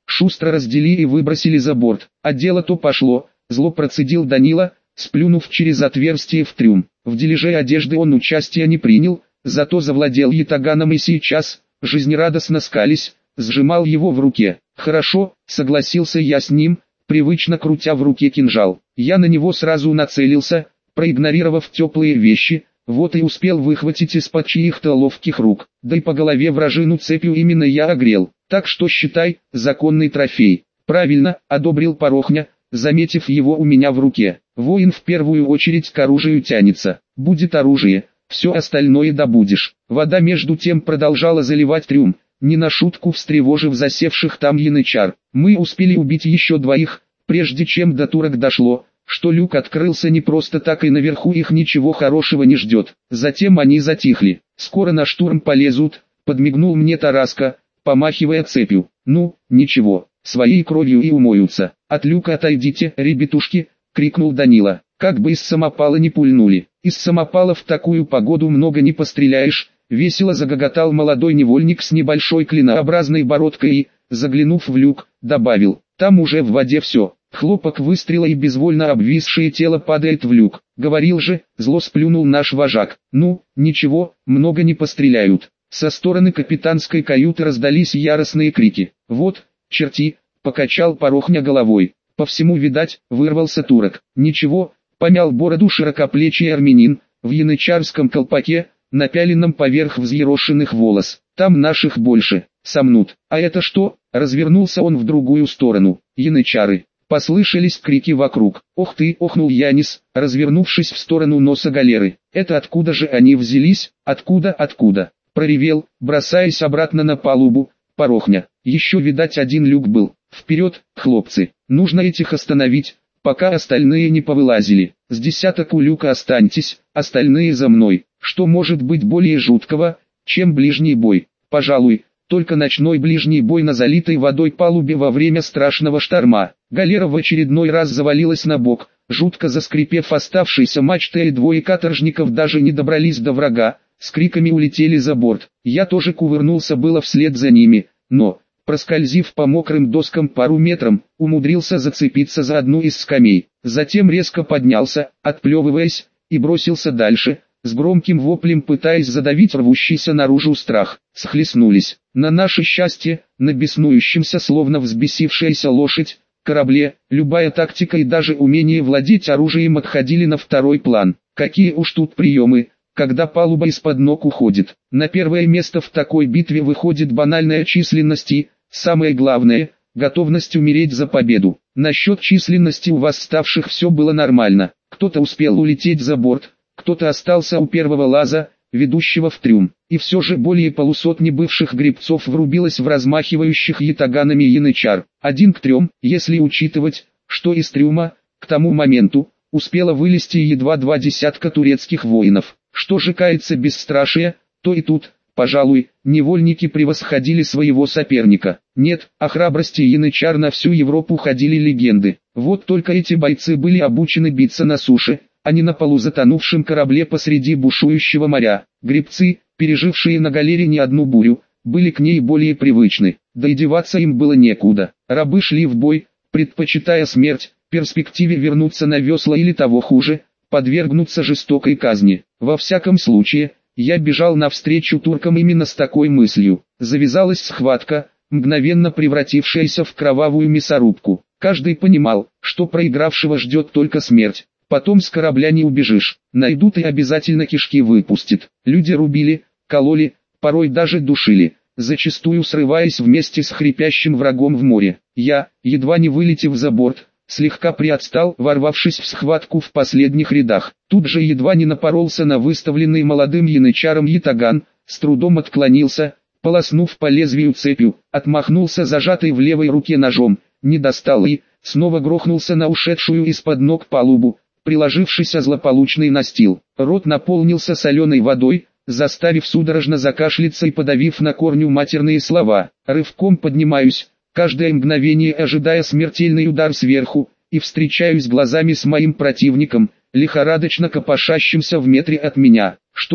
шустро разделили и выбросили за борт. А дело-то пошло, зло процедил Данила, сплюнув через отверстие в трюм. В дележе одежды он участия не принял, зато завладел ятаганом и сейчас, жизнерадостно скались, сжимал его в руке. «Хорошо», — согласился я с ним, привычно крутя в руке кинжал. Я на него сразу нацелился, проигнорировав теплые вещи, вот и успел выхватить из-под чьих-то ловких рук. Да и по голове вражину цепью именно я огрел. Так что считай, законный трофей. «Правильно», — одобрил Порохня, заметив его у меня в руке. «Воин в первую очередь к оружию тянется. Будет оружие, все остальное добудешь». Вода между тем продолжала заливать трюм, не на шутку встревожив засевших там янычар. Мы успели убить еще двоих, прежде чем до турок дошло, что люк открылся не просто так и наверху их ничего хорошего не ждет. Затем они затихли. «Скоро на штурм полезут», — подмигнул мне Тараска, помахивая цепью. «Ну, ничего, своей кровью и умоются». «От люка отойдите, ребятушки», — крикнул Данила. «Как бы из самопала не пульнули». «Из самопала в такую погоду много не постреляешь», — весело загоготал молодой невольник с небольшой клинообразной бородкой и, заглянув в люк, добавил: «Там уже в воде все». Хлопок выстрела и безвольно обвисшее тело падает в люк. «Говорил же», — зло сплюнул наш вожак. «Ну, ничего, много не постреляют». Со стороны капитанской каюты раздались яростные крики. «Вот, черти», — покачал Порохня головой. «По всему, видать, вырвался турок». «Ничего», — помял бороду широкоплечий армянин, в янычарском колпаке, напяленном поверх взъерошенных волос. «Там наших больше, сомнут». «А это что?» — развернулся он в другую сторону. «Янычары». Послышались крики вокруг. «Ох ты!» — охнул Янис, развернувшись в сторону носа галеры. «Это откуда же они взялись? Откуда, откуда?» — проревел, бросаясь обратно на палубу, Порохня. «Еще, видать, один люк был. Вперед, хлопцы! Нужно этих остановить, пока остальные не повылазили. С десяток у люка останьтесь, остальные за мной». Что может быть более жуткого, чем ближний бой? Пожалуй, только ночной ближний бой на залитой водой палубе во время страшного шторма. Галера в очередной раз завалилась на бок, жутко заскрипев оставшейся мачтой, и двое каторжников даже не добрались до врага, с криками улетели за борт. Я тоже кувырнулся было вслед за ними, но, проскользив по мокрым доскам пару метров, умудрился зацепиться за одну из скамей. Затем резко поднялся, отплевываясь, и бросился дальше, с громким воплем пытаясь задавить рвущийся наружу страх. Схлестнулись. На наше счастье, на беснующемся, словно взбесившаяся лошадь, корабле, любая тактика и даже умение владеть оружием отходили на второй план. Какие уж тут приемы, когда палуба из-под ног уходит. На первое место в такой битве выходит банальная численность и, самое главное, готовность умереть за победу. Насчет численности у восставших все было нормально. Кто-то успел улететь за борт, кто-то остался у первого лаза, ведущего в трюм. И все же более полусотни бывших гребцов врубилось в размахивающих ятаганами янычар. Один к трем, если учитывать, что из трюма, к тому моменту, успело вылезти едва два десятка турецких воинов. Что же кается бесстрашие, то и тут, пожалуй, невольники превосходили своего соперника. Нет, о храбрости янычар на всю Европу ходили легенды. Вот только эти бойцы были обучены биться на суше, а не на полузатонувшем корабле посреди бушующего моря. Гребцы, пережившие на галере не одну бурю, были к ней более привычны, да и деваться им было некуда. Рабы шли в бой, предпочитая смерть, перспективе вернуться на весла или того хуже, подвергнуться жестокой казни. Во всяком случае, я бежал навстречу туркам именно с такой мыслью. Завязалась схватка, мгновенно превратившаяся в кровавую мясорубку. Каждый понимал, что проигравшего ждет только смерть. Потом с корабля не убежишь, найдут и обязательно кишки выпустят. Люди рубили, кололи, порой даже душили, зачастую срываясь вместе с хрипящим врагом в море. Я, едва не вылетев за борт, слегка приотстал, ворвавшись в схватку в последних рядах. Тут же едва не напоролся на выставленный молодым янычаром ятаган, с трудом отклонился, полоснув по лезвию цепью, отмахнулся зажатой в левой руке ножом, не достал и, снова грохнулся на ушедшую из-под ног палубу, приложившись о злополучный настил. Рот наполнился соленой водой, заставив судорожно закашляться и подавив на корню матерные слова. Рывком поднимаюсь, каждое мгновение ожидая смертельный удар сверху, и встречаюсь глазами с моим противником, лихорадочно копошащимся в метре от меня. «Что?»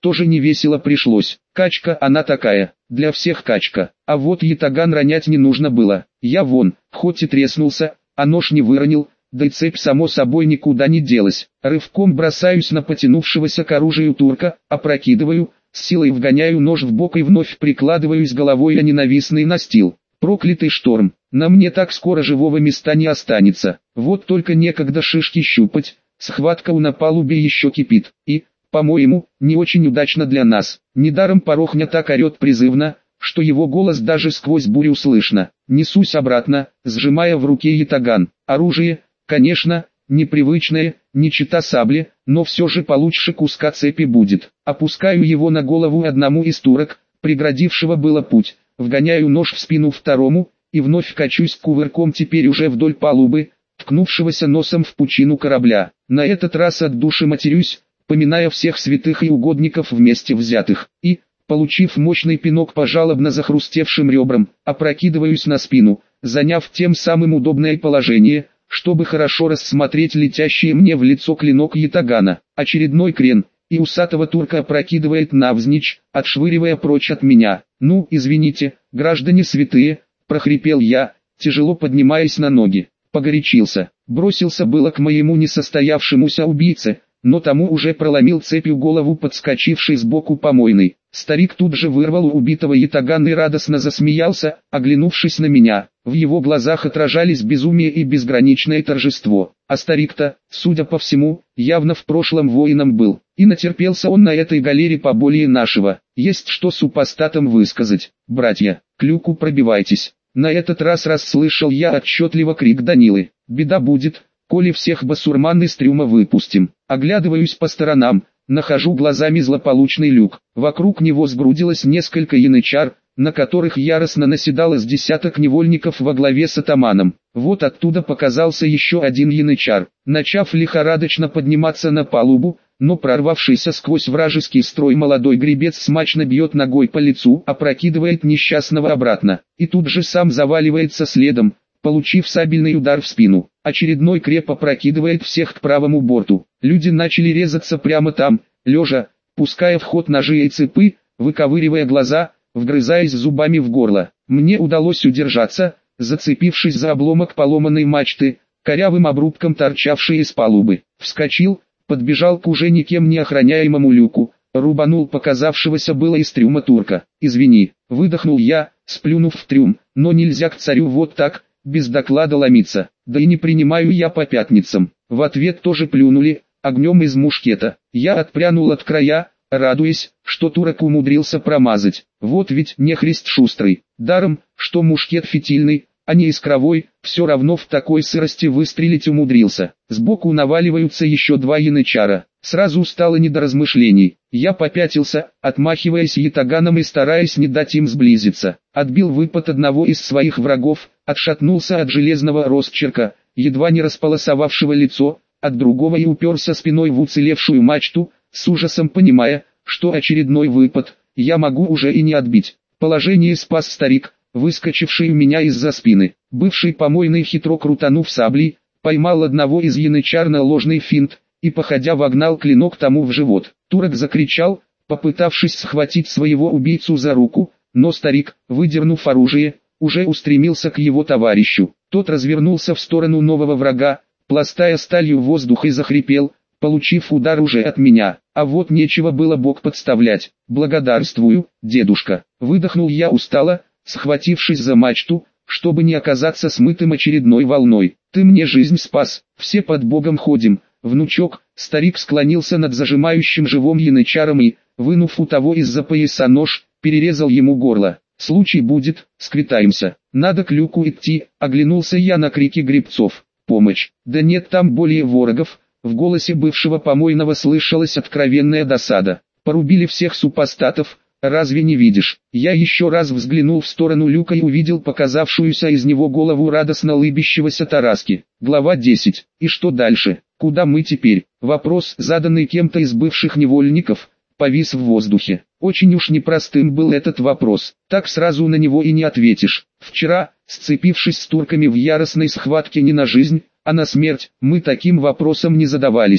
тоже не весело пришлось. Качка она такая, для всех качка. А вот ятаган ронять не нужно было. Я вон, хоть и треснулся, а нож не выронил, да и цепь само собой никуда не делась. Рывком бросаюсь на потянувшегося к оружию турка, опрокидываю, с силой вгоняю нож в бок и вновь прикладываюсь головой о ненавистный настил. Проклятый шторм, на мне так скоро живого места не останется. Вот только некогда шишки щупать, схватка у на палубе еще кипит. И, по-моему, не очень удачно для нас. Недаром Порохня так орет призывно, что его голос даже сквозь бурю слышно. Несусь обратно, сжимая в руке ятаган. Оружие, конечно, непривычное, не чета сабли, но все же получше куска цепи будет. Опускаю его на голову одному из турок, преградившего было путь, вгоняю нож в спину второму, и вновь качусь кувырком теперь уже вдоль палубы, ткнувшегося носом в пучину корабля. На этот раз от души матерюсь, поминая всех святых и угодников вместе взятых, и, получив мощный пинок по жалобно захрустевшим ребрам, опрокидываюсь на спину, заняв тем самым удобное положение, чтобы хорошо рассмотреть летящий мне в лицо клинок ятагана. Очередной крен, и усатого турка опрокидывает навзничь, отшвыривая прочь от меня. «Ну, извините, граждане святые», — прохрипел я, тяжело поднимаясь на ноги. Погорячился, бросился было к моему несостоявшемуся убийце, но тому уже проломил цепью голову подскочивший сбоку помойный. Старик тут же вырвал у убитого ятаган и радостно засмеялся, оглянувшись на меня. В его глазах отражались безумие и безграничное торжество. А старик-то, судя по всему, явно в прошлом воином был. И натерпелся он на этой галере поболее нашего. Есть что супостатам высказать. «Братья, к люку пробивайтесь». На этот раз расслышал я отчетливо крик Данилы. «Беда будет, коли всех басурман из трюма выпустим». Оглядываюсь по сторонам, нахожу глазами злополучный люк. Вокруг него сгрудилось несколько янычар, на которых яростно наседало с десяток невольников во главе с атаманом. Вот оттуда показался еще один янычар. Начав лихорадочно подниматься на палубу, но прорвавшийся сквозь вражеский строй молодой гребец смачно бьет ногой по лицу, опрокидывает несчастного обратно, и тут же сам заваливается следом, получив сабельный удар в спину. Очередной креп опрокидывает всех к правому борту. Люди начали резаться прямо там, лежа, пуская в ход ножи и цепы, выковыривая глаза, вгрызаясь зубами в горло. Мне удалось удержаться, зацепившись за обломок поломанной мачты, корявым обрубком торчавшей из палубы. Вскочил, подбежал к уже никем не охраняемому люку, рубанул показавшегося было из трюма турка. «Извини», выдохнул я, сплюнув в трюм, «но нельзя к царю вот так, без доклада ломиться, да и не принимаю я по пятницам». В ответ тоже плюнули, огнем из мушкета. Я отпрянул от края, радуясь, что турок умудрился промазать. Вот ведь нехрист шустрый. Даром, что мушкет фитильный, а не искровой, все равно в такой сырости выстрелить умудрился. Сбоку наваливаются еще два янычара. Сразу стало не до размышлений. Я попятился, отмахиваясь ятаганом и стараясь не дать им сблизиться. Отбил выпад одного из своих врагов, отшатнулся от железного росчерка, едва не располосовавшего лицо, от другого и уперся спиной в уцелевшую мачту, с ужасом понимая, что очередной выпад я могу уже и не отбить. Положение спас старик, выскочивший у меня из-за спины. Бывший помойный, хитро крутанув саблей, поймал одного из янычар на ложный финт, и походя вогнал клинок тому в живот. Турок закричал, попытавшись схватить своего убийцу за руку, но старик, выдернув оружие, уже устремился к его товарищу. Тот развернулся в сторону нового врага, пластая сталью воздух, и захрипел, получив удар уже от меня. А вот нечего было бок подставлять. «Благодарствую, дедушка», выдохнул я устало, схватившись за мачту, чтобы не оказаться смытым очередной волной. «Ты мне жизнь спас, все под Богом ходим, внучок». Старик склонился над зажимающим живым янычаром и, вынув у того из-за пояса нож, перерезал ему горло. «Случай будет, сквитаемся. Надо к люку идти», оглянулся я на крики гребцов. «Помощь! Да нет там более ворогов». В голосе бывшего помойного слышалась откровенная досада. «Порубили всех супостатов, разве не видишь?» Я еще раз взглянул в сторону люка и увидел показавшуюся из него голову радостно лыбящегося Тараски. Глава десять. И что дальше? Куда мы теперь? Вопрос, заданный кем-то из бывших невольников, повис в воздухе. Очень уж непростым был этот вопрос. Так сразу на него и не ответишь. Вчера, сцепившись с турками в яростной схватке не на жизнь, а на смерть, мы таким вопросом не задавались.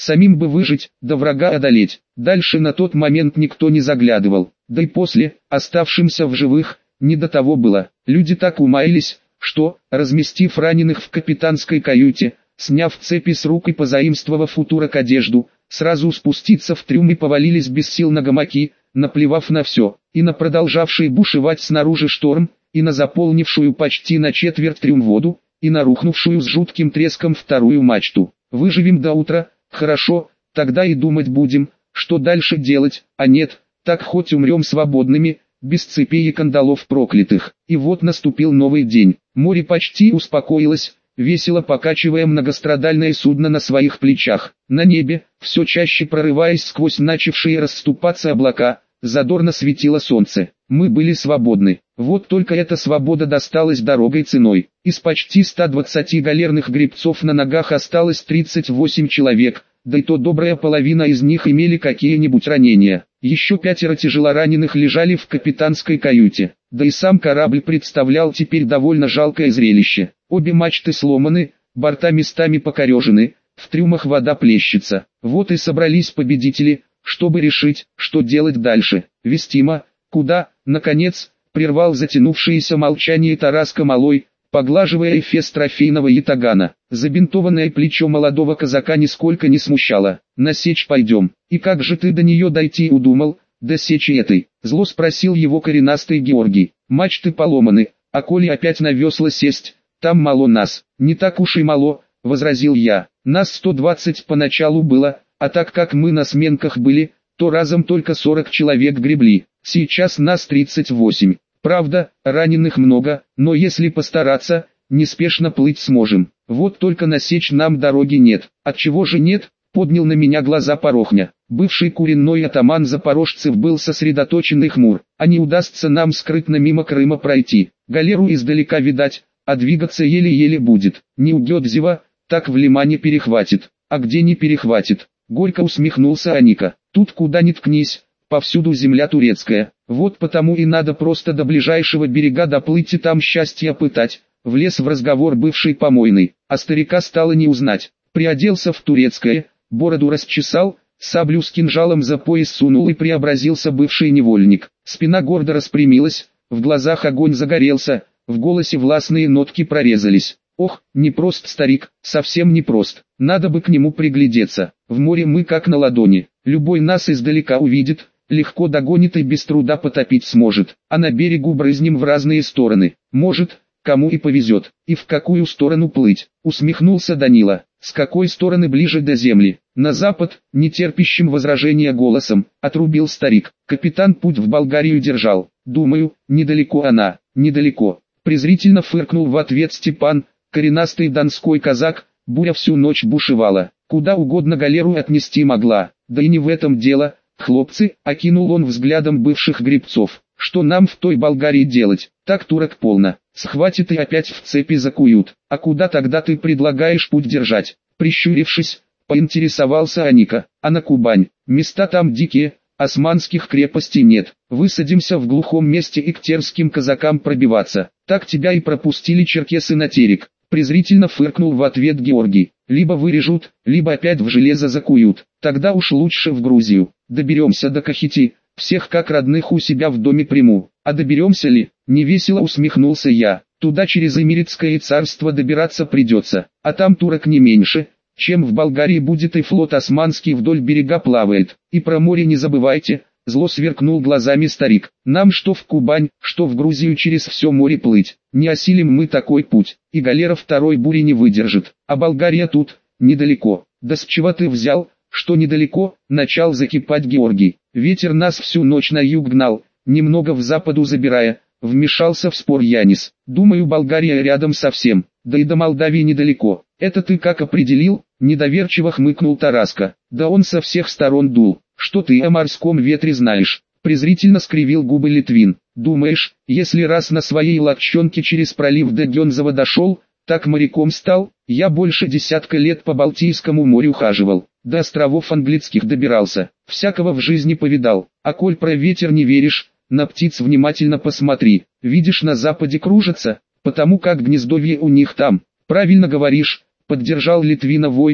Самим бы выжить, да врага одолеть. Дальше на тот момент никто не заглядывал. Да и после, оставшимся в живых, не до того было. Люди так умаялись, что, разместив раненых в капитанской каюте, сняв цепи с рук и позаимствовав у турок одежду, сразу спуститься в трюм и повалились без сил на гамаки, наплевав на все, и на продолжавший бушевать снаружи шторм, и на заполнившую почти на четверть трюм воду, и на рухнувшую с жутким треском вторую мачту. Выживем до утра, хорошо, тогда и думать будем, что дальше делать, а нет, так хоть умрем свободными, без цепей и кандалов проклятых. И вот наступил новый день. Море почти успокоилось, весело покачивая многострадальное судно на своих плечах. На небе, все чаще прорываясь сквозь начавшие расступаться облака, задорно светило солнце. Мы были свободны. Вот только эта свобода досталась дорогой ценой. Из почти ста двадцати галерных гребцов на ногах осталось тридцать восемь человек, да и то добрая половина из них имели какие-нибудь ранения. Еще пятеро тяжелораненых лежали в капитанской каюте. Да и сам корабль представлял теперь довольно жалкое зрелище. Обе мачты сломаны, борта местами покорежены, в трюмах вода плещется. Вот и собрались победители, чтобы решить, что делать дальше. Вестимо, куда, наконец, прервал затянувшееся молчание Тараска Малой, поглаживая эфес трофейного ятагана. Забинтованное плечо молодого казака нисколько не смущало. «На сечь пойдем. И как же ты до нее дойти удумал, до сечи этой?» Зло спросил его коренастый Георгий. «Мачты поломаны, а коли опять на весла сесть, там мало нас». «Не так уж и мало», — возразил я. «Нас сто двадцать поначалу было, а так как мы на сменках были, то разом только сорок человек гребли. Сейчас нас тридцать восемь. Правда, раненых много, но если постараться, неспешно плыть сможем. Вот только на сечь нам дороги нет». «Отчего же нет?» — поднял на меня глаза Порохня. Бывший куренной атаман запорожцев был сосредоточен и хмур. «А не удастся нам скрытно мимо Крыма пройти. Галеру издалека видать, а двигаться еле-еле будет. Не у Гёдзева, так в лимане перехватит. А где не перехватит?» Горько усмехнулся Аника. «Тут куда ни ткнись, повсюду земля турецкая. Вот потому и надо просто до ближайшего берега доплыть и там счастье пытать». Влез в разговор бывший помойный, а старика стало не узнать. Приоделся в турецкое, бороду расчесал, саблю с кинжалом за пояс сунул и преобразился бывший невольник. Спина гордо распрямилась, в глазах огонь загорелся, в голосе властные нотки прорезались. «Ох, непрост старик, совсем непрост, надо бы к нему приглядеться. В море мы как на ладони, любой нас издалека увидит, легко догонит и без труда потопить сможет, а на берегу брызнем в разные стороны. Может, кому и повезет, и в какую сторону плыть?» Усмехнулся Данила. «С какой стороны ближе до земли?» «На запад», нетерпящим возражения голосом, отрубил старик. «Капитан путь в Болгарию держал. Думаю, недалеко она, недалеко». Презрительно фыркнул в ответ Степан, коренастый донской казак. Буря всю ночь бушевала, куда угодно галеру отнести могла. Да и не в этом дело, хлопцы, окинул он взглядом бывших гребцов. «Что нам в той Болгарии делать? Так турок полно. Схватит и опять в цепи закуют. А куда тогда ты предлагаешь путь держать?» Прищурившись, поинтересовался Аника. «А на Кубань? Места там дикие, османских крепостей нет. Высадимся в глухом месте и к терским казакам пробиваться. Так тебя и пропустили черкесы на терек». Презрительно фыркнул в ответ Георгий. «Либо вырежут, либо опять в железо закуют. Тогда уж лучше в Грузию. Доберемся до Кахети, всех как родных у себя в доме приму. А доберемся ли?» Невесело усмехнулся я. «Туда через Эмиретское царство добираться придется, а там турок не меньше, чем в Болгарии будет, и флот османский вдоль берега плавает. И про море не забывайте». Зло сверкнул глазами старик. «Нам что в Кубань, что в Грузию через все море плыть. Не осилим мы такой путь, и галера второй бури не выдержит. А Болгария тут, недалеко». «Да с чего ты взял, что недалеко?» Начал закипать Георгий. «Ветер нас всю ночь на юг гнал, немного в западу забирая». Вмешался в спор Янис. «Думаю, Болгария рядом совсем, да и до Молдавии недалеко». «Это ты как определил?» Недоверчиво хмыкнул Тараска. «Да он со всех сторон дул. Что ты о морском ветре знаешь?» Презрительно скривил губы Литвин. «Думаешь, если раз на своей лодчонке через пролив до Гёнзова дошел, так моряком стал? Я больше десятка лет по Балтийскому морю хаживал, до островов английских добирался, всякого в жизни повидал. А коль про ветер не веришь, на птиц внимательно посмотри. Видишь, на западе кружатся, потому как гнездовье у них там». «Правильно говоришь», — поддержал Литвина Войтик,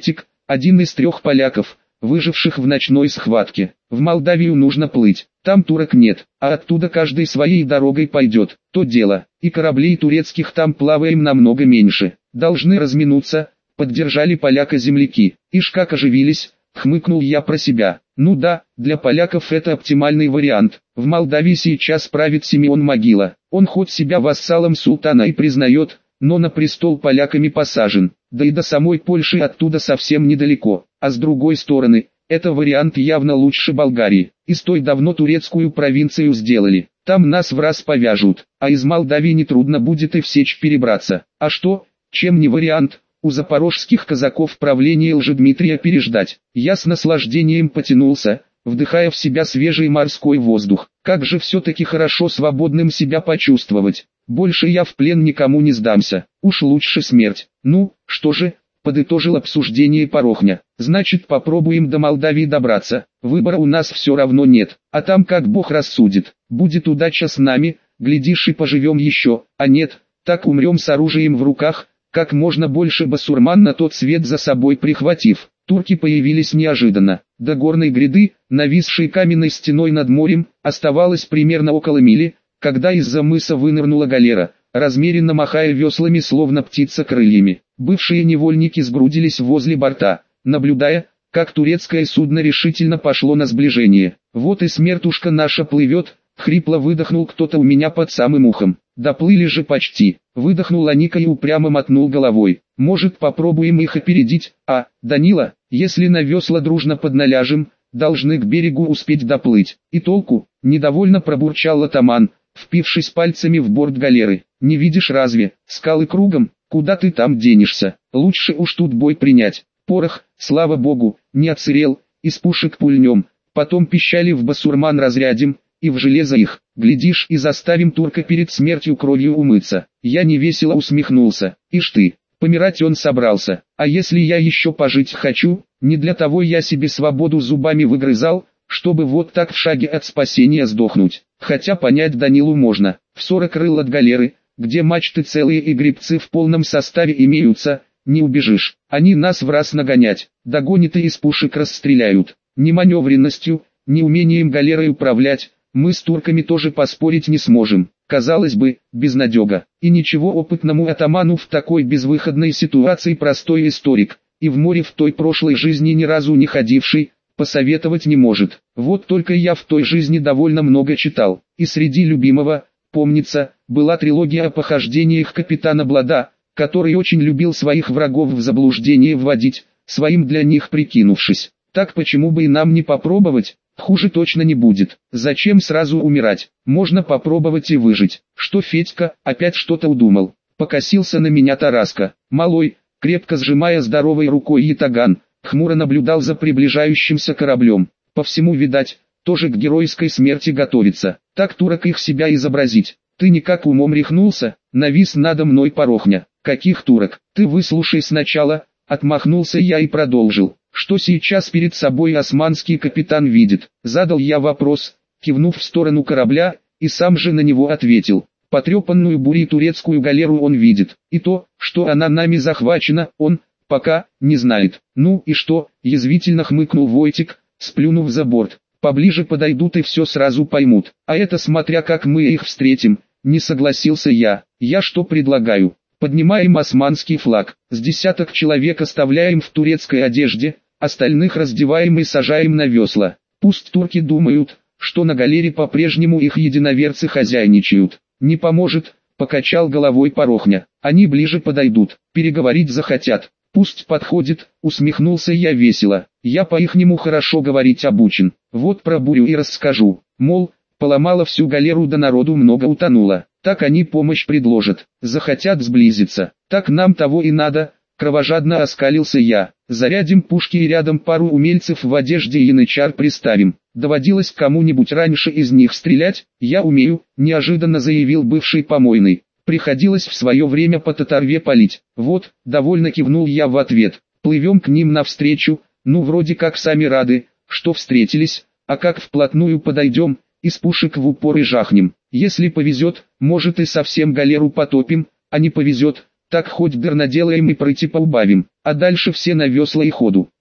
один из трех поляков, выживших в ночной схватке. В Молдавию нужно плыть, там турок нет, а оттуда каждый своей дорогой пойдет, то дело, и кораблей турецких там плаваем намного меньше. Должны разминуться, поддержали поляка земляки. Ишь как оживились, хмыкнул я про себя. Ну да, для поляков это оптимальный вариант. В Молдавии сейчас правит Симеон Могила. Он хоть себя вассалом султана и признает, но на престол поляками посажен. Да и до самой Польши оттуда совсем недалеко. А с другой стороны, это вариант явно лучше Болгарии. Из той давно турецкую провинцию сделали. Там нас в раз повяжут, а из Молдавии нетрудно будет и в Сечь перебраться. А что, чем не вариант? У запорожских казаков правление Лжедмитрия переждать. Я с наслаждением потянулся, вдыхая в себя свежий морской воздух. Как же все-таки хорошо свободным себя почувствовать. Больше я в плен никому не сдамся. Уж лучше смерть. Ну, что же, подытожил обсуждение Порохня. Значит, попробуем до Молдавии добраться. Выбора у нас все равно нет. А там как Бог рассудит. Будет удача с нами, глядишь и поживем еще. А нет, так умрем с оружием в руках, как можно больше басурман на тот свет за собой прихватив. Турки появились неожиданно. До горной гряды, нависшей каменной стеной над морем, оставалось примерно около мили, когда из-за мыса вынырнула галера, размеренно махая веслами словно птица крыльями. Бывшие невольники сгрудились возле борта, наблюдая, как турецкое судно решительно пошло на сближение. «Вот и смертушка наша плывет», — хрипло выдохнул кто-то у меня под самым ухом. «Доплыли же почти», — выдохнул Аника и упрямо мотнул головой. «Может, попробуем их опередить, а, Данила, если на весла дружно подналяжем, должны к берегу успеть доплыть». «И толку?» — недовольно пробурчал атаман, впившись пальцами в борт галеры. «Не видишь разве, скалы кругом, куда ты там денешься? Лучше уж тут бой принять». Порох, слава богу, не отсырел, из пушек пульнем, потом пищали в басурман разрядим, и в железо их, глядишь, и заставим турка перед смертью кровью умыться. Я невесело усмехнулся. Ишь ты, помирать он собрался, а если я еще пожить хочу, не для того я себе свободу зубами выгрызал, чтобы вот так в шаге от спасения сдохнуть. Хотя понять Данилу можно, в сорок рыл от галеры, где мачты целые и гребцы в полном составе имеются, не убежишь. Они нас в раз нагонять, догонят и из пушек расстреляют. Ни маневренностью, ни умением галерой управлять, мы с турками тоже поспорить не сможем. Казалось бы, безнадега. И ничего опытному атаману в такой безвыходной ситуации простой историк, и в море в той прошлой жизни ни разу не ходивший, посоветовать не может. Вот только я в той жизни довольно много читал, и среди любимого, помнится, была трилогия о похождениях капитана Блада, который очень любил своих врагов в заблуждение вводить, своим для них прикинувшись. Так почему бы и нам не попробовать? Хуже точно не будет. Зачем сразу умирать? Можно попробовать и выжить. Что Федька, опять что-то удумал? Покосился на меня Тараска. Малой, крепко сжимая здоровой рукой ятаган, хмуро наблюдал за приближающимся кораблем. По всему видать, тоже к геройской смерти готовится. Так турок их себя изобразить. Ты никак умом рехнулся? Навис надо мной Порохня. Каких турок? Ты выслушай сначала. Отмахнулся я и продолжил. Что сейчас перед собой османский капитан видит? Задал я вопрос, кивнув в сторону корабля, и сам же на него ответил. Потрепанную бурей турецкую галеру он видит, и то, что она нами захвачена, он, пока, не знает. Ну и что, язвительно хмыкнул Войтик, сплюнув за борт. Поближе подойдут и все сразу поймут, а это смотря как мы их встретим, не согласился я. Я что предлагаю? Поднимаем османский флаг, с десяток человек оставляем в турецкой одежде, остальных раздеваем и сажаем на весла. Пусть турки думают, что на галере по-прежнему их единоверцы хозяйничают. Не поможет, покачал головой Порохня. Они ближе подойдут, переговорить захотят. Пусть подходит, усмехнулся я весело. Я по-ихнему хорошо говорить обучен. Вот про бурю и расскажу. Мол, поломала всю галеру да народу много утонуло. Так они помощь предложат, захотят сблизиться. Так нам того и надо, кровожадно оскалился я. Зарядим пушки и рядом пару умельцев в одежде янычар приставим. Доводилось кому-нибудь раньше из них стрелять? Я умею, неожиданно заявил бывший помойный. Приходилось в свое время по татарве палить. Вот, довольно кивнул я в ответ. Плывем к ним навстречу, ну вроде как сами рады, что встретились, а как вплотную подойдем, из пушек в упор и жахнем. Если повезет, может и совсем галеру потопим, а не повезет, так хоть дыр наделаем и пройти поубавим, а дальше все на весла и ходу.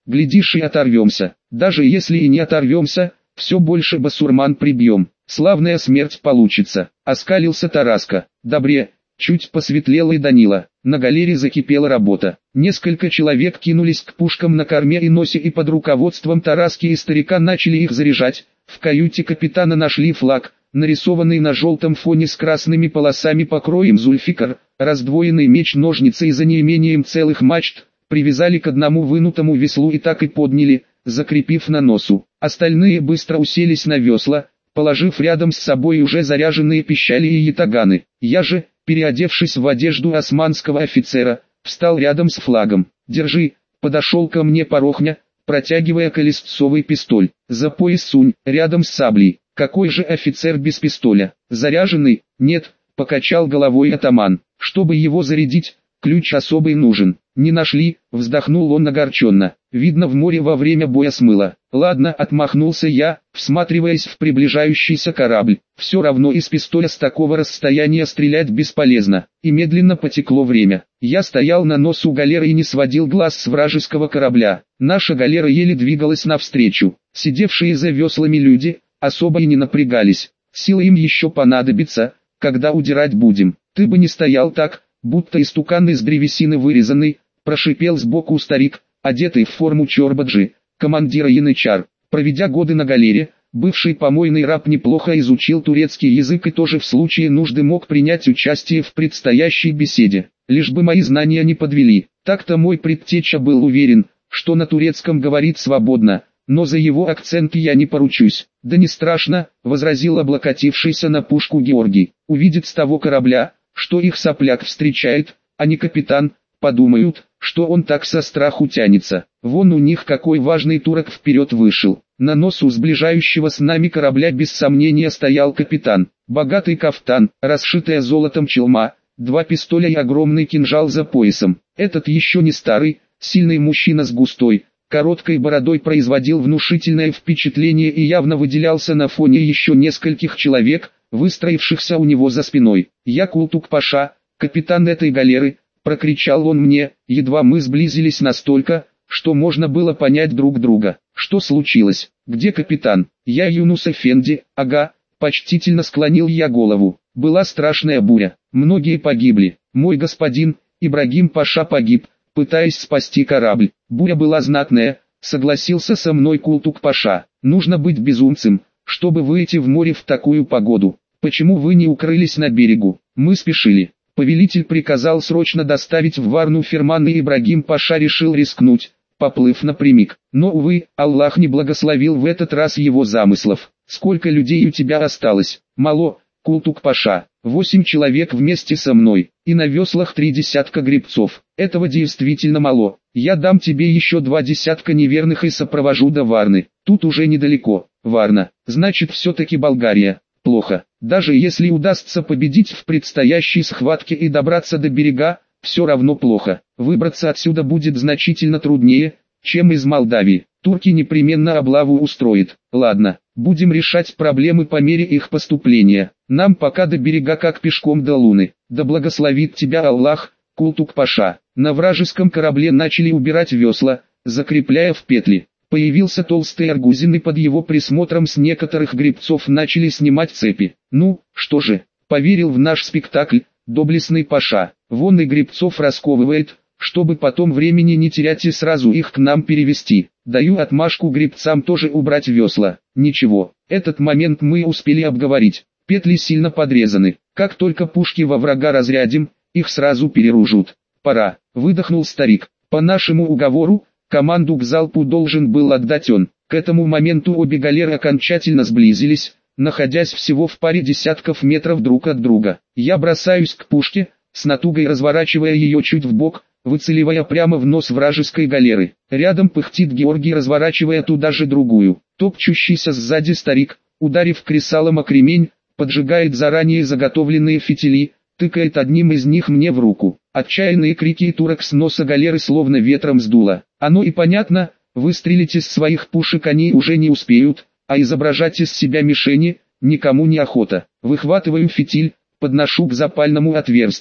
глядишь и оторвемся. Даже если и не оторвемся, все больше басурман прибьем. Славная смерть получится. Оскалился Тараска. Добре. Чуть посветлело и Данила. На галере закипела работа. Несколько человек кинулись к пушкам на корме и носе и под руководством Тараски и старика начали их заряжать. В каюте капитана нашли флаг, нарисованный на желтом фоне с красными полосами покроем Зульфикар, раздвоенный меч-ножницы и за неимением целых мачт, привязали к одному вынутому веслу и так и подняли, закрепив на носу. Остальные быстро уселись на весла, положив рядом с собой уже заряженные пищали и ятаганы. Я же, переодевшись в одежду османского офицера, встал рядом с флагом. «Держи», подошел ко мне Порохня, протягивая колесцовый пистоль. «За пояс сунь, рядом с саблей». «Какой же офицер без пистоля? Заряженный?» «Нет», покачал головой атаман. «Чтобы его зарядить, ключ особый нужен». «Не нашли», вздохнул он огорченно. «Видно, в море во время боя смыло». «Ладно», отмахнулся я, всматриваясь в приближающийся корабль. «Все равно из пистоля с такого расстояния стрелять бесполезно». И медленно потекло время. Я стоял на носу галеры и не сводил глаз с вражеского корабля. Наша галера еле двигалась навстречу. Сидевшие за веслами люди особо и не напрягались. Силы им еще понадобится, когда удирать будем. «Ты бы не стоял так, будто истукан из древесины вырезанный», прошипел сбоку старик, одетый в форму чорбаджи, командира янычар. Проведя годы на галере, бывший помойный раб неплохо изучил турецкий язык и тоже в случае нужды мог принять участие в предстоящей беседе. Лишь бы мои знания не подвели. Так-то мой предтеча был уверен, что на турецком говорит свободно, но за его акцент я не поручусь. «Да не страшно», — возразил облокотившийся на пушку Георгий. «Увидит с того корабля, что их сопляк встречает, а не капитан, подумают, что он так со страху тянется. Вон у них какой важный турок вперед вышел». На носу сближающего с нами корабля без сомнения стоял капитан. Богатый кафтан, расшитая золотом челма, два пистоля и огромный кинжал за поясом. Этот еще не старый, сильный мужчина с густой, короткой бородой производил внушительное впечатление и явно выделялся на фоне еще нескольких человек, выстроившихся у него за спиной. «Я Култук-паша, капитан этой галеры», — прокричал он мне, едва мы сблизились настолько, что можно было понять друг друга. «Что случилось? Где капитан?» «Я Юнус Эфенди, ага», — почтительно склонил я голову. «Была страшная буря, многие погибли. Мой господин, Ибрагим-паша погиб, пытаясь спасти корабль. Буря была знатная», — согласился со мной Култук-паша. «Нужно быть безумцем, чтобы выйти в море в такую погоду. Почему вы не укрылись на берегу?» «Мы спешили. Повелитель приказал срочно доставить в Варну ферман, и Ибрагим-паша решил рискнуть, поплыв напрямик. Но, увы, Аллах не благословил в этот раз его замыслов. Сколько людей у тебя осталось?» «Мало, Култук-паша. Восемь человек вместе со мной, и на веслах три десятка гребцов. Этого действительно мало. Я дам тебе еще два десятка неверных и сопровожу до Варны. Тут уже недалеко. Варна, значит все-таки Болгария. Плохо. Даже если удастся победить в предстоящей схватке и добраться до берега, все равно плохо. Выбраться отсюда будет значительно труднее, чем из Молдавии. Турки непременно облаву устроят. Ладно, будем решать проблемы по мере их поступления. Нам пока до берега как пешком до Луны. Да благословит тебя Аллах, Култук-паша». На вражеском корабле начали убирать весла, закрепляя в петли. Появился толстый аргузин, и под его присмотром с некоторых гребцов начали снимать цепи. «Ну, что же, поверил в наш спектакль, доблестный паша. Вон и гребцов расковывает, чтобы потом времени не терять и сразу их к нам перевести. Даю отмашку гребцам тоже убрать весла». Ничего, этот момент мы успели обговорить. Петли сильно подрезаны. Как только пушки во врага разрядим, их сразу переружут. «Пора», — выдохнул старик. «По нашему уговору, команду к залпу должен был отдать он». К этому моменту обе галеры окончательно сблизились, находясь всего в паре десятков метров друг от друга. Я бросаюсь к пушке, с натугой разворачивая ее чуть вбок, выцеливая прямо в нос вражеской галеры. Рядом пыхтит Георгий, разворачивая туда же другую. Топчущийся сзади старик, ударив кресалом о кремень, поджигает заранее заготовленные фитили, тыкает одним из них мне в руку. Отчаянные крики и турок с носа галеры словно ветром сдуло. Оно и понятно, выстрелить из своих пушек они уже не успеют, а изображать из себя мишени никому не охота. Выхватываю фитиль, подношу к запальному отверстию.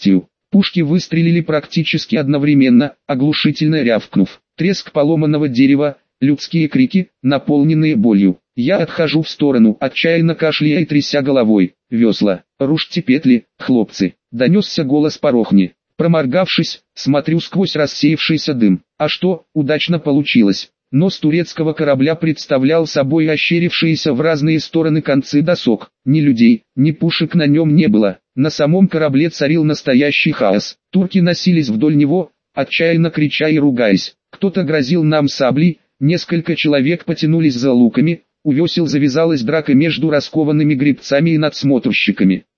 Пушки выстрелили практически одновременно, оглушительно рявкнув. Треск поломанного дерева, людские крики, наполненные болью. Я отхожу в сторону, отчаянно кашляя и тряся головой. Весла, рушьте петли, хлопцы. Донесся голос Порохни. Проморгавшись, смотрю сквозь рассеявшийся дым. А что, удачно получилось. Нос турецкого корабля представлял собой ощерившиеся в разные стороны концы досок. Ни людей, ни пушек на нем не было. На самом корабле царил настоящий хаос. Турки носились вдоль него, отчаянно крича и ругаясь. Кто-то грозил нам саблей, несколько человек потянулись за луками, у весел завязалась драка между раскованными гребцами и надсмотрщиками.